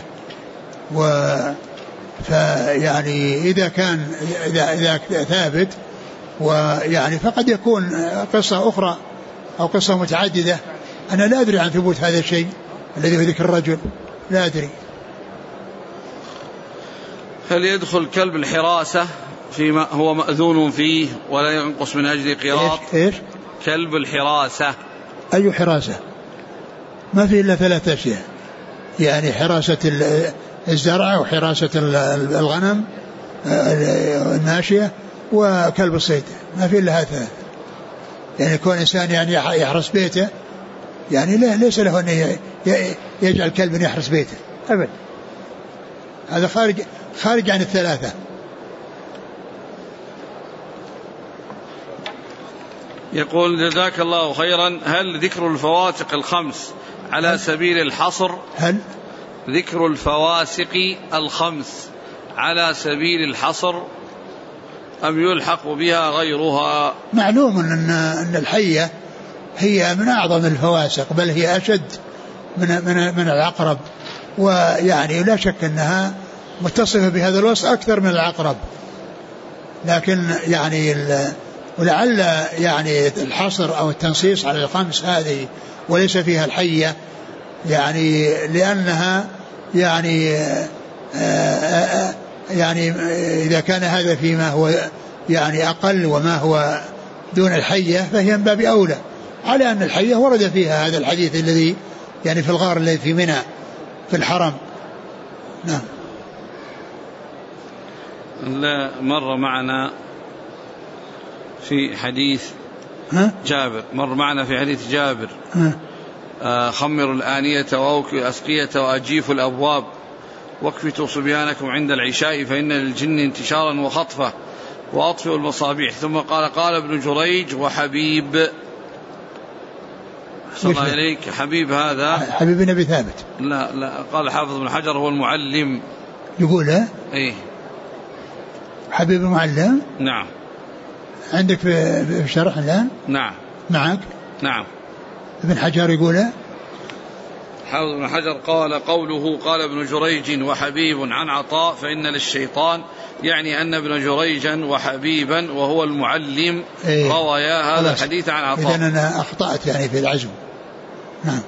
فيعني إذا كان إذا ثابت ويعني فقد يكون قصة أخرى أو قصة متعددة. أنا لا أدري عن ثبوت هذا الشيء الذي هو ذكر الرجل، لا أدري. هل يدخل كلب الحراسة فيما هو مأذون فيه ولا ينقص من أجل قراط؟ إيش؟ كلب الحراسة. أي حراسة؟ ما في إلا 3 أشياء، يعني حراسة الزرع وحراسة الغنم الماشية وكلب الصيد، ما في إلا هذا. يعني كون إنسان يعني يحرس بيته يعني ليس له أن يجعل كلبا يحرس بيته أبدا، هذا خارج عن 3. يقول: جزاك الله خيرا، هل ذكر الفواسق 5 على سبيل الحصر؟ هل ذكر الفواسق 5 على سبيل الحصر أم يلحق بها غيرها؟ معلوم أن الحية هي من أعظم الفواسق، بل هي أشد من العقرب، ويعني لا شك أنها متصفة بهذا الوصف أكثر من العقرب، لكن يعني ولعل يعني الحصر أو التنصيص على 5 هذه وليس فيها الحية، يعني لأنها يعني إذا كان هذا فيما هو يعني أقل وما هو دون الحية فهي من باب أولى، على أن الحية ورد فيها هذا الحديث الذي يعني في الغار الذي في منى في الحرم. نعم. لا مر معنا في حديث جابر، مر معنا في حديث جابر: خمروا الآنية وأوكوا الأسقية وأجيفوا الأبواب واكفتوا صبيانكم عند العشاء فإن للجن انتشارا وخطفة وأطفئوا المصابيح. ثم قال ابن جريج: وحبيب. صلى الله عليك. حبيب هذا حبيب بن أبي ثابت. لا قال حافظ بن حجر هو المعلم. يقول ايه حبيب المعلم. نعم. عندك في شرح الآن؟ نعم معك. نعم. ابن حجر يقول حافظ بن حجر قال: قوله قال ابن جريج وحبيب عن عطاء فإن للشيطان، يعني أن ابن جريجا وحبيبا وهو المعلم روايا هذا الحديث عن عطاء. إذن أنا أخطأت يعني في العزم. نعم.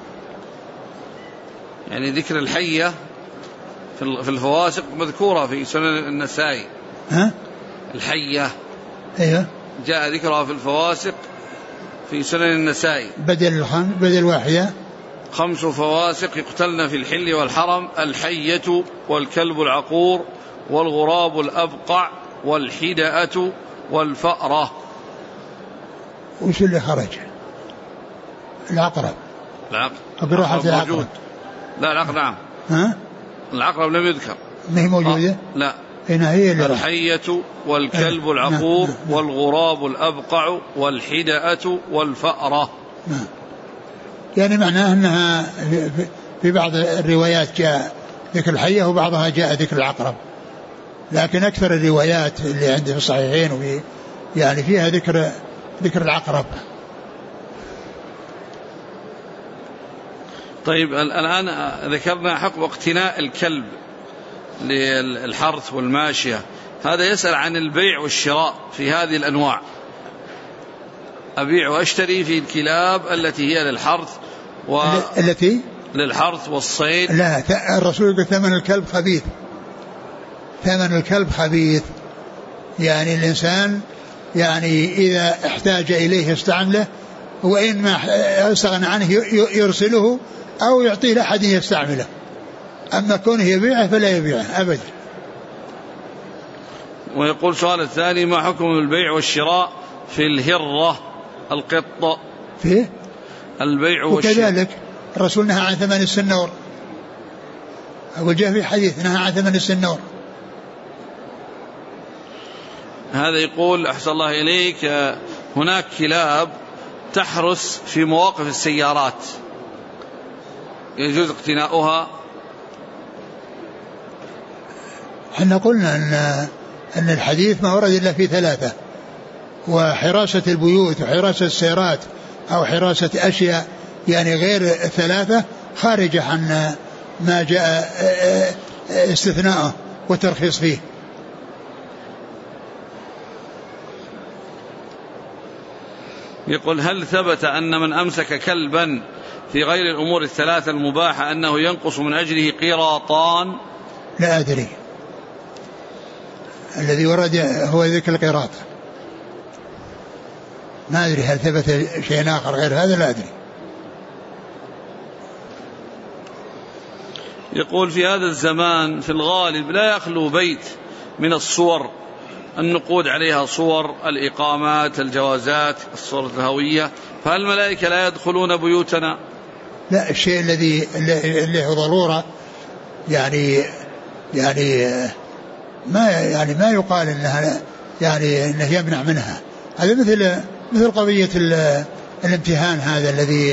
يعني ذكر الحية في الفواسق مذكورة في سنن النسائي. الحية أيوة جاء ذكرها في الفواسق في سنن النسائي بدل واحدة. 5 فواسق يقتلن في الحل والحرم: الحية والكلب العقور والغراب الأبقع والحدأة والفأرة. وش اللي خرج؟ العقرب. العقرب موجود. لا العقرب نعم. العقرب لم يذكر. ما هي موجودة. لا هنا هي الحية والكلب العقور والغراب الأبقع والحدأة والفأرة. يعني معناه أنها في بعض الروايات جاء ذكر الحية وبعضها جاء ذكر العقرب، لكن أكثر الروايات اللي عندي في الصحيحين يعني فيها ذكر العقرب. طيب الآن ذكرنا حكم اقتناء الكلب للحرث والماشية، هذا يسأل عن البيع والشراء في هذه الأنواع، أبيع وأشتري في الكلاب التي هي للحرث التي للحرث والصيد. لا، الرسول يقول ثمن الكلب خبيث، ثمن الكلب خبيث، يعني الإنسان يعني إذا احتاج إليه يستعمله، وإن ما استغنى عنه يرسله أو يعطيه لأحد يستعمله، أما كونه يبيعه فلا يبيعه أبدا. ويقول سؤال الثاني: ما حكم البيع والشراء في الهرة القط؟ فيه البيع والشراء وكذلك الرسول نهى عن ثمن السنور، أو جاء في حديث نهى عن ثمن السنور. هذا يقول: أحسن الله إليك، هناك كلاب تحرس في مواقف السيارات، يجوز اقتناؤها؟ احنا قلنا أن الحديث ما ورد إلا في ثلاثة، وحراسة البيوت وحراسة السيارات أو حراسة أشياء يعني غير الثلاثة خارجة عن ما جاء استثناءه وترخيص فيه. يقول: هل ثبت أن من أمسك كلبا في غير الأمور الثلاثة المباحة أنه ينقص من أجله قيراطان؟ لا أدري، الذي ورد هو ذكر القيراط، ما أدري هل ثبت شيء آخر غير هذا، لا أدري. يقول: في هذا الزمان في الغالب لا يخلو بيت من الصور، النقود عليها صور، الإقامات، الجوازات، الصور الذهوية، فهل الملائكة لا يدخلون بيوتنا؟ لا، الشيء الذي هو ضرورة يعني ما يقال انها يعني انه يمنع منها. هذا مثل قضية الامتهان هذا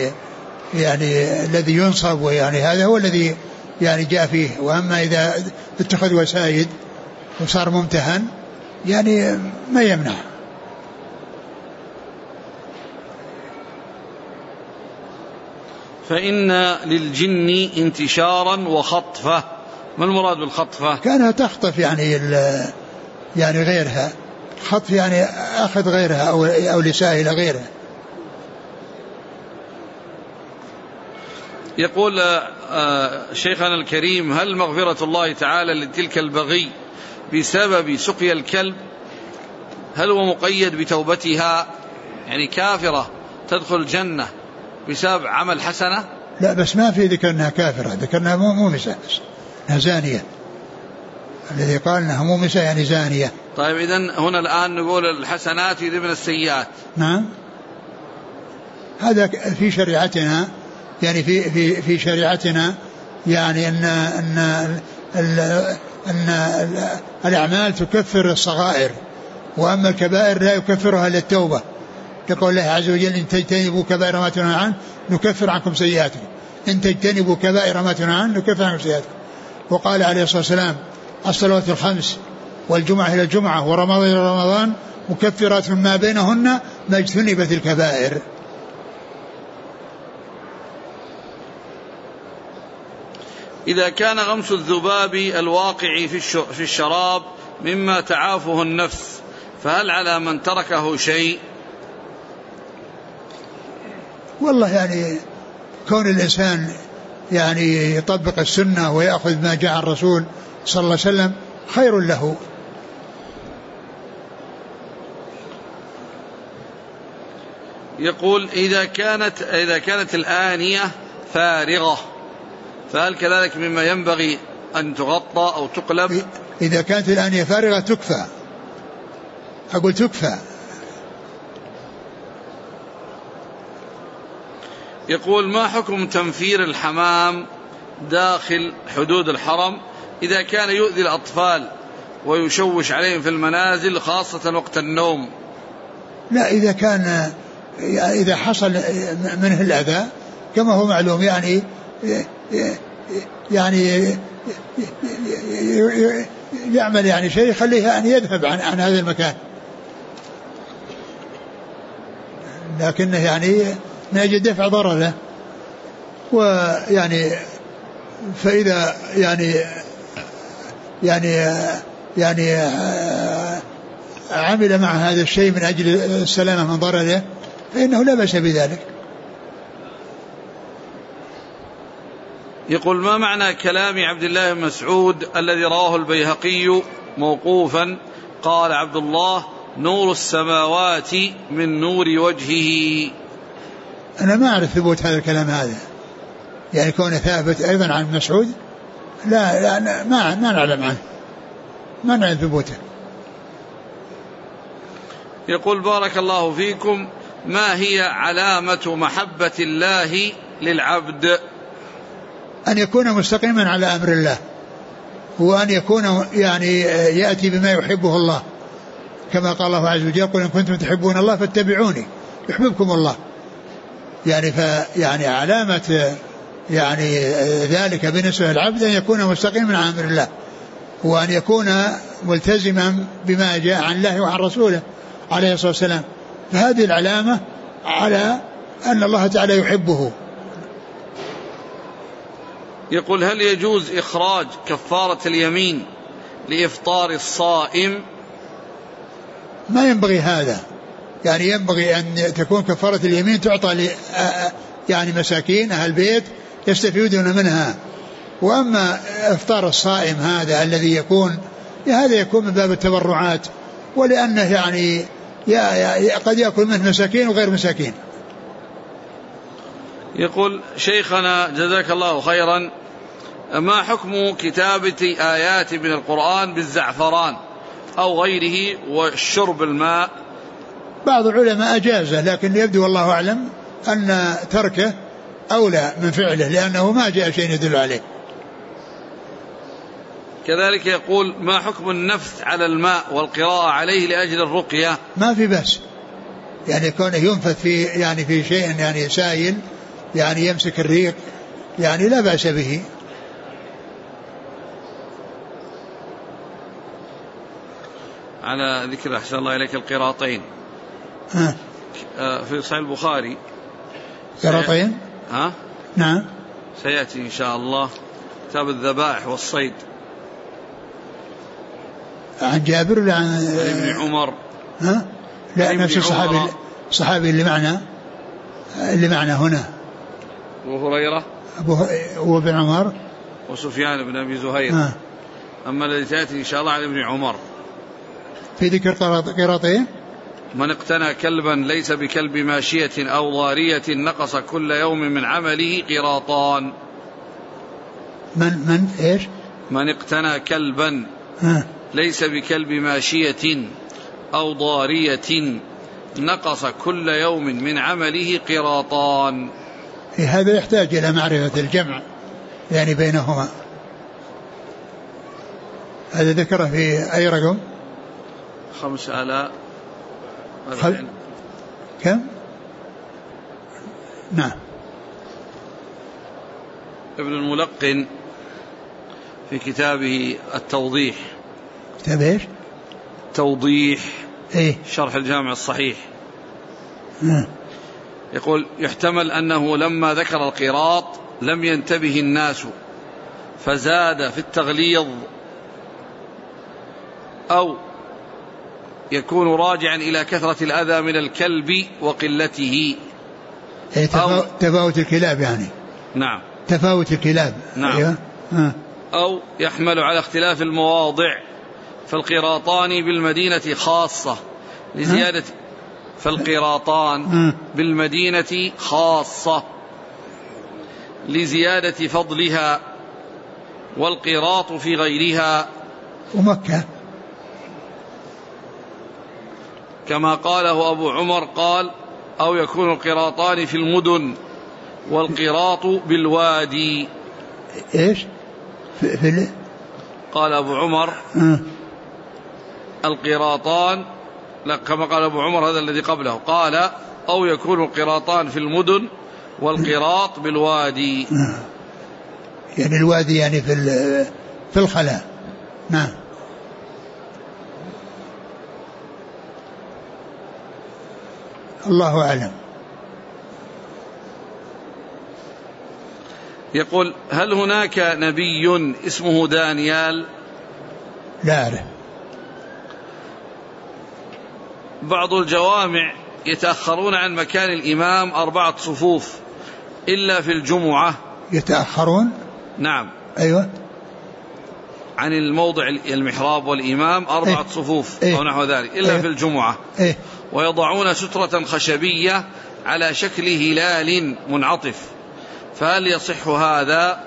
الذي ينصب، ويعني هذا هو الذي يعني جاء فيه. واما اذا اتخذ وسائد وصار ممتهن يعني ما يمنع. فإن للجن انتشارا وخطفة، ما المراد بالخطفة؟ كانها تخطف يعني غيرها، خطف يعني أخذ غيرها أو لسائل إلى غيرها. يقول شيخنا الكريم: هل مغفرة الله تعالى لتلك البغي بسبب سقي الكلب؟ هل هو مقيد بتوبتها؟ يعني كافرة تدخل الجنة بسبب عمل حسنة؟ لا، بس ما في ذكر أنها كافرة، ذكرنا مومسة، أنها زانية. الذي قال أنها مومسة يعني زانية. طيب إذن هنا الآن نقول الحسنات يذهبن السيئات. نعم، هذا في شريعتنا، يعني في شريعتنا يعني أن الأعمال تكفر الصغائر، وأما الكبائر لا يكفرها إلا التوبة. يقول الله عز وجل: إن تجتنبوا كبائر ما تنهون عنه نكفر عنكم سيئاتكم، إن تجتنبوا كبائر ما تنهون عنه نكفر عنكم سيئاتكم. وقال عليه الصلاة والسلام: الصلوات الخمس والجمعة إلى الجمعة ورمضان إلى رمضان مكفرات ما بينهن ما اجتنبت الكبائر. إذا كان غمس الذباب الواقع في الشراب مما تعافه النفس، فهل على من تركه شيء؟ والله يعني كون الإنسان يعني يطبق السنة ويأخذ ما جاء الرسول صلى الله عليه وسلم خير له. يقول: إذا كانت الآنية فارغة فهل كذلك مما ينبغي أن تغطى أو تقلب؟ إذا كانت الآنية فارغة تكفى، أقول تكفى. يقول: ما حكم تنفير الحمام داخل حدود الحرم إذا كان يؤذي الأطفال ويشوش عليهم في المنازل خاصة وقت النوم؟ لا، إذا حصل منه الأذى كما هو معلوم، يعني يعمل يعني شيء يخليه أن يذهب عن هذا المكان، لكنه يعني من أجل دفع ضرره. ويعني فإذا يعني عمل مع هذا الشيء من أجل السلامة من ضرره فإنه لا بأس بذلك. يقول: ما معنى كلام عبد الله بن مسعود الذي رواه البيهقي موقوفا قال عبد الله: نور السماوات من نور وجهه؟ أنا ما أعرف ثبوت هذا الكلام هذا، يعني كونه ثابت أيضا عن مسعود لا ما نعلم عنه، ما نعلم ثبوته. يقول: بارك الله فيكم، ما هي علامة محبة الله للعبد؟ أن يكون مستقيما على أمر الله، وأن يكون يعني يأتي بما يحبه الله، كما قال الله عز وجل: قل إن كنتم تحبون الله فاتبعوني يحببكم الله. يعني علامة يعني ذلك بالنسبة للعبد أن يكون مستقيما على أمر الله، وأن يكون ملتزما بما جاء عن الله وعن رسوله عليه الصلاة والسلام. فهذه العلامة على أن الله تعالى يحبه. يقول: هل يجوز إخراج كفارة اليمين لإفطار الصائم؟ ما ينبغي هذا، يعني ينبغي أن تكون كفارة اليمين تعطى يعني مساكين أهل البيت يستفيدون منها. وأما إفطار الصائم هذا الذي يكون من باب التبرعات، ولأنه يعني قد يأكل منه مساكين وغير مساكين. يقول: شيخنا جزاك الله خيرا، ما حكم كتابة آيات من القرآن بالزعفران أو غيره وشرب الماء؟ بعض العلماء أجازه، لكن يبدو والله أعلم أن تركه أولى من فعله، لأنه ما جاء شيء يدل عليه. كذلك يقول: ما حكم النفث على الماء والقراءة عليه لأجل الرقية؟ ما في بأس، يعني كونه ينفث في شيء يعني سائل يعني يمسك الريق، يعني لا بأس به. على ذكر أحسن الله إليك القراطين في صحيح البخاري قراطين نعم سيأتي إن شاء الله كتاب الذبائح والصيد عن جابر ولا عن ابن عمر؟ لا، نفس الصحابي اللي معنا هنا أبو هريرة وابن عمر وسفيان بن أبي زهير. أما الذي تأتي إن شاء الله عن ابن عمر في ذكر قراطين: من اقتنى كلبا ليس بكلب ماشية أو ضارية نقص كل يوم من عمله قراطان. من إيش؟ من اقتنى كلبا ليس بكلب ماشية أو ضارية نقص كل يوم من عمله قراطان. هذا يحتاج إلى معرفة الجمع يعني بينهما. هذا ذكره في أي رقم؟ 5000 كم؟ نعم. ابن الملقن في كتابه التوضيح. كتاب ايش؟ توضيح ايه؟ شرح الجامع الصحيح. يقول: يحتمل أنه لما ذكر القراط لم ينتبه الناس فزاد في التغليظ، أو يكون راجعا إلى كثرة الأذى من الكلب وقلته. تفاوت الكلاب يعني. نعم، تفاوت الكلاب. نعم. أيوة. أو يحمل على اختلاف المواضع، فالقراطان بالمدينة خاصة لزيادة فالقراطان بالمدينة خاصة لزيادة فضلها، والقراط في غيرها ومكة كما قاله أبو عمر قال: أو يكون القراطان في المدن والقراط بالوادي. إيش؟ قال أبو عمر: القراطان، كما قال أبو عمر هذا الذي قبله، قال أو يكون القراطان في المدن والقراط بالوادي. يعني الوادي يعني في الخلاء. نعم. الله أعلم. يقول هل هناك نبي اسمه دانيال؟ لا أعرف. بعض الجوامع يتأخرون عن مكان الإمام 4 صفوف إلا في الجمعة. يتأخرون؟ نعم. أيوة. عن الموضع المحراب والإمام 4 صفوف أو نحو ذلك إلا في الجمعة. ويضعون سترة خشبية على شكل هلال منعطف، فهل يصح هذا؟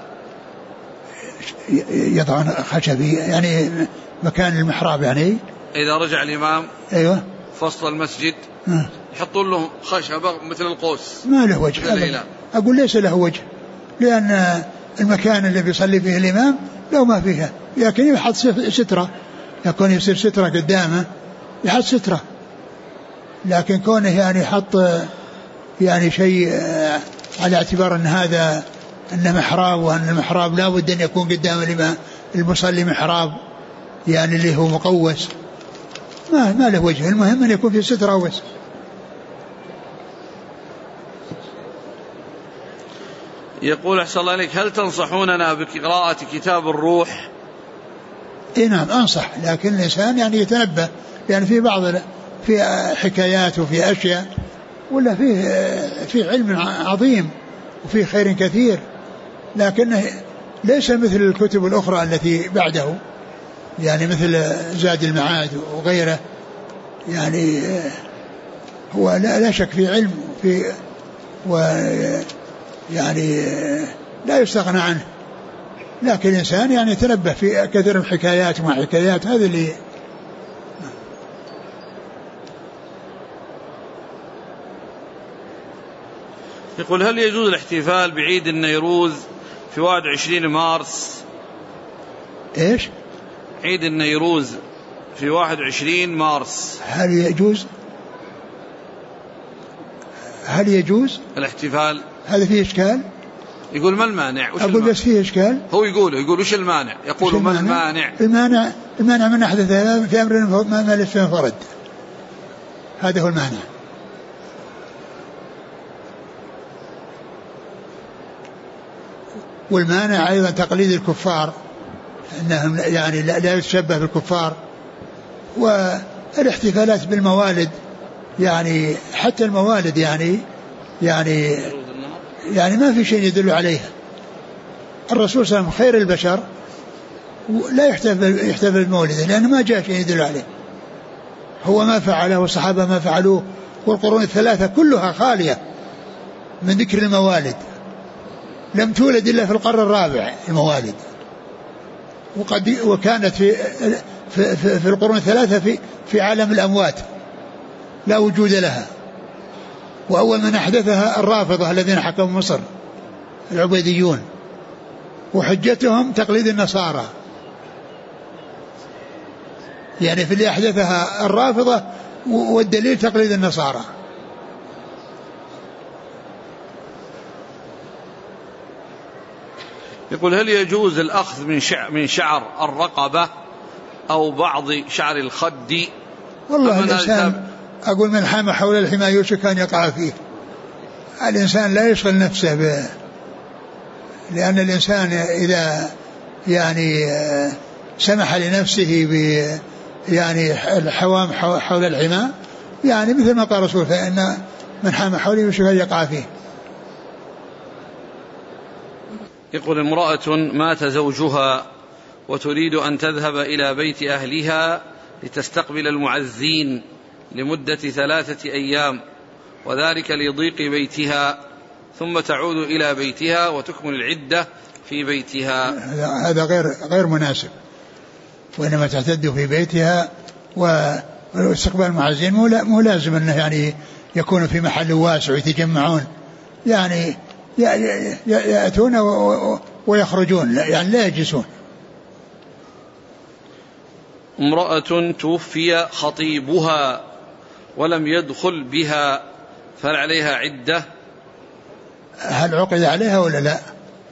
يضعون خشبي يعني مكان المحراب، يعني إذا رجع الإمام أيوة فصل المسجد يحطون له خشبة مثل القوس، ما له وجه. أقول ليس له وجه، لأن المكان اللي بيصلي فيه الإمام لو ما فيها، لكن يحط سترة، يكون يصير سترة قدامه، يحط سترة. لكن كونه يعني يحط يعني شيء على اعتبار أن هذا أنه محراب، وأن المحراب لا بد أن يكون قدام الإمام المصلي محراب يعني اللي هو مقوس، ما له وجه. المهم أن يكون في سترة بس. يقول أحسن الله عليك، هل تنصحوننا بقراءة كتاب الروح؟ نعم أنصح، لكن الإنسان يعني يتنبه، يعني في بعض في حكايات وفي أشياء، ولا في علم عظيم وفي خير كثير، لكنه ليس مثل الكتب الأخرى التي بعده، يعني مثل زاد المعاد وغيره. يعني هو لا شك في علم يعني لا يستغنى عنه، لكن الإنسان يعني يتنبه في كثير من حكايات وما حكايات، هذا اللي. يقول هل يجوز الاحتفال بعيد النيروز في 21 مارس؟ إيش؟ عيد النيروز في 21 مارس هل يجوز الاحتفال؟ هذا فيه إشكال. يقول ما المانع؟ أقول بس فيه إشكال. هو يقول وش المانع؟ يقول ما المانع؟ المانع من أحدث في أمر ما ليس فيه فرد، هذا هو المانع. والمانع أيضا تقليد الكفار، أنهم يعني لا يتشبه بالكفار. والاحتفالات بالموالد، يعني حتى الموالد يعني ما في شيء يدل عليها. الرسول صلى الله عليه وسلم خير البشر لا يحتفل بمولده، لأنه ما جاء شيء يدل عليه. هو ما فعله والصحابة ما فعلوه، والقرون الثلاثة كلها خالية من ذكر الموالد، لم تولد إلا في القرن الرابع الموالد، وكانت في القرون الثلاثة في عالم الأموات لا وجود لها. وأول من أحدثها الرافضة الذين حكموا مصر العبيديون، وحجتهم تقليد النصارى، يعني في اللي أحدثها الرافضة، والدليل تقليد النصارى. يقول هل يجوز الأخذ من شعر الرقبة أو بعض شعر الخد؟ والله الإنسان أقول من حام حول الحمى يوشك أن يقع فيه. الإنسان لا يشغل نفسه لأن الإنسان إذا يعني سمح لنفسه يعني الحوام حول الحمى، يعني مثل ما قال رسول فإن من حام حوله يوشك أن يقع فيه. يقول امرأة مات زوجها وتريد أن تذهب إلى بيت أهلها لتستقبل المعزين لمدة 3 أيام، وذلك لضيق بيتها، ثم تعود إلى بيتها وتكمل العدة في بيتها. هذا غير مناسب، وإنما تعتد في بيتها. واستقبال المعزين مو لازم أنه يعني يكون في محل واسع ويتجمعون، يعني يأتون ويخرجون، يعني لا يجلسون. امرأة توفي خطيبها ولم يدخل بها فهل عليها عدة؟ هل عقد عليها ولا لا؟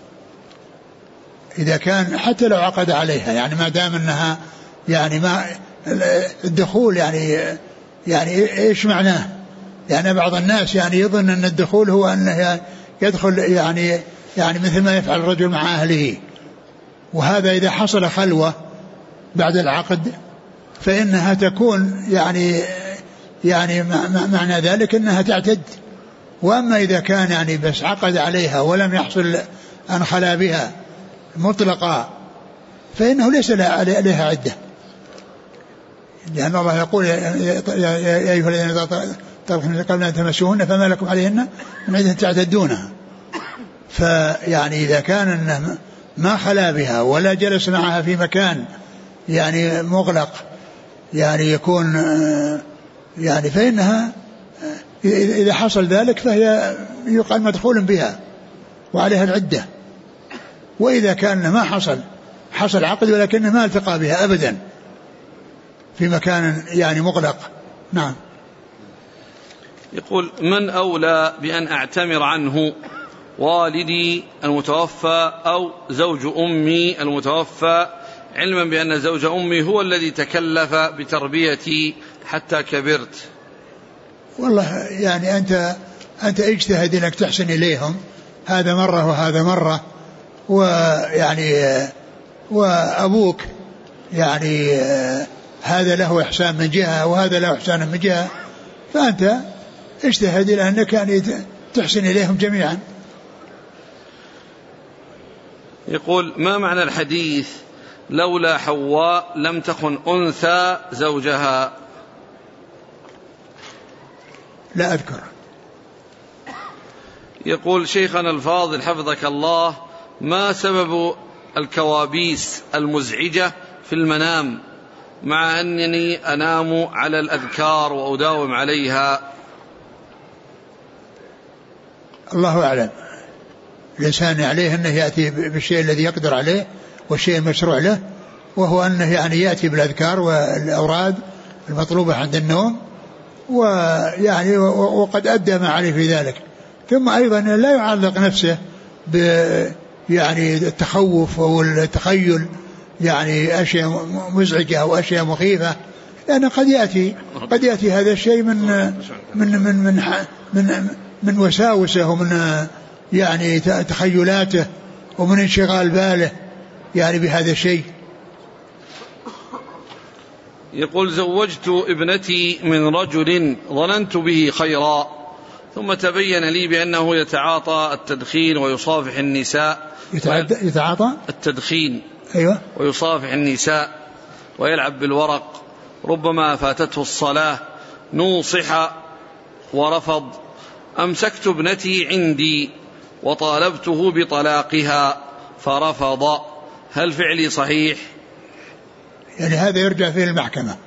إذا كان حتى لو عقد عليها يعني ما دام أنها يعني ما الدخول يعني إيش معناه؟ يعني بعض الناس يعني يظن أن الدخول هو أنه يدخل يعني مثل ما يفعل الرجل مع أهله، وهذا إذا حصل خلوة بعد العقد فإنها تكون يعني معنى ذلك أنها تعتد. وأما إذا كان يعني بس عقد عليها ولم يحصل أن خلا بها مطلقا فإنه ليس عليها عدة، لأن الله يقول يا أيها الذين طلقتم قبل أن تمسوهن فما لكم عليهن من عدة تعتدونها. فيعني إذا كان أنه ما خلا بها ولا جلس معها في مكان يعني مغلق يعني يكون يعني فإنها إذا حصل ذلك فهي يقال مدخول بها وعليها العدة. وإذا كان ما حصل عقد ولكنه ما التقى بها أبدا في مكان يعني مغلق. نعم. يقول من أولى بأن أعتمر عنه، والدي المتوفى أو زوج أمي المتوفى، علما بأن زوج أمي هو الذي تكلف بتربيتي حتى كبرت؟ والله يعني أنت اجتهد أنك تحسن إليهم، هذا مرة وهذا مرة، ويعني وأبوك يعني هذا له إحسان من جهة وهذا له إحسان من جهة، فأنت اجتهد إلى أنك يعني تحسن إليهم جميعا. يقول ما معنى الحديث لولا حواء لم تخن أنثى زوجها؟ لا أذكر. يقول شيخنا الفاضل حفظك الله، ما سبب الكوابيس المزعجة في المنام مع أنني أنام على الأذكار وأداوم عليها؟ الله أعلم. الإنسان عليه أنه يأتي بالشيء الذي يقدر عليه والشيء المشروع له، وهو أنه يعني يأتي بالأذكار والأوراد المطلوبة عند النوم، ويعني وقد أدى ما عليه في ذلك. ثم أيضا لا يعلق نفسه يعني التخوف أو التخيل يعني أشياء مزعجة أو أشياء مخيفة، لأن قد يأتي هذا الشيء من وساوسه ومن يعني تخيلاته ومن انشغال باله يعني بهذا الشيء. يقول زوجت ابنتي من رجل ظننت به خيرا، ثم تبين لي بأنه يتعاطى التدخين ويصافح النساء. يتعاطى التدخين؟ أيوة. ويصافح النساء ويلعب بالورق، ربما فاتته الصلاة، نوصح ورفض. أمسكت ابنتي عندي وطالبته بطلاقها فرفض، هل فعلي صحيح؟ يعني هذا يرجع فيه المحكمة.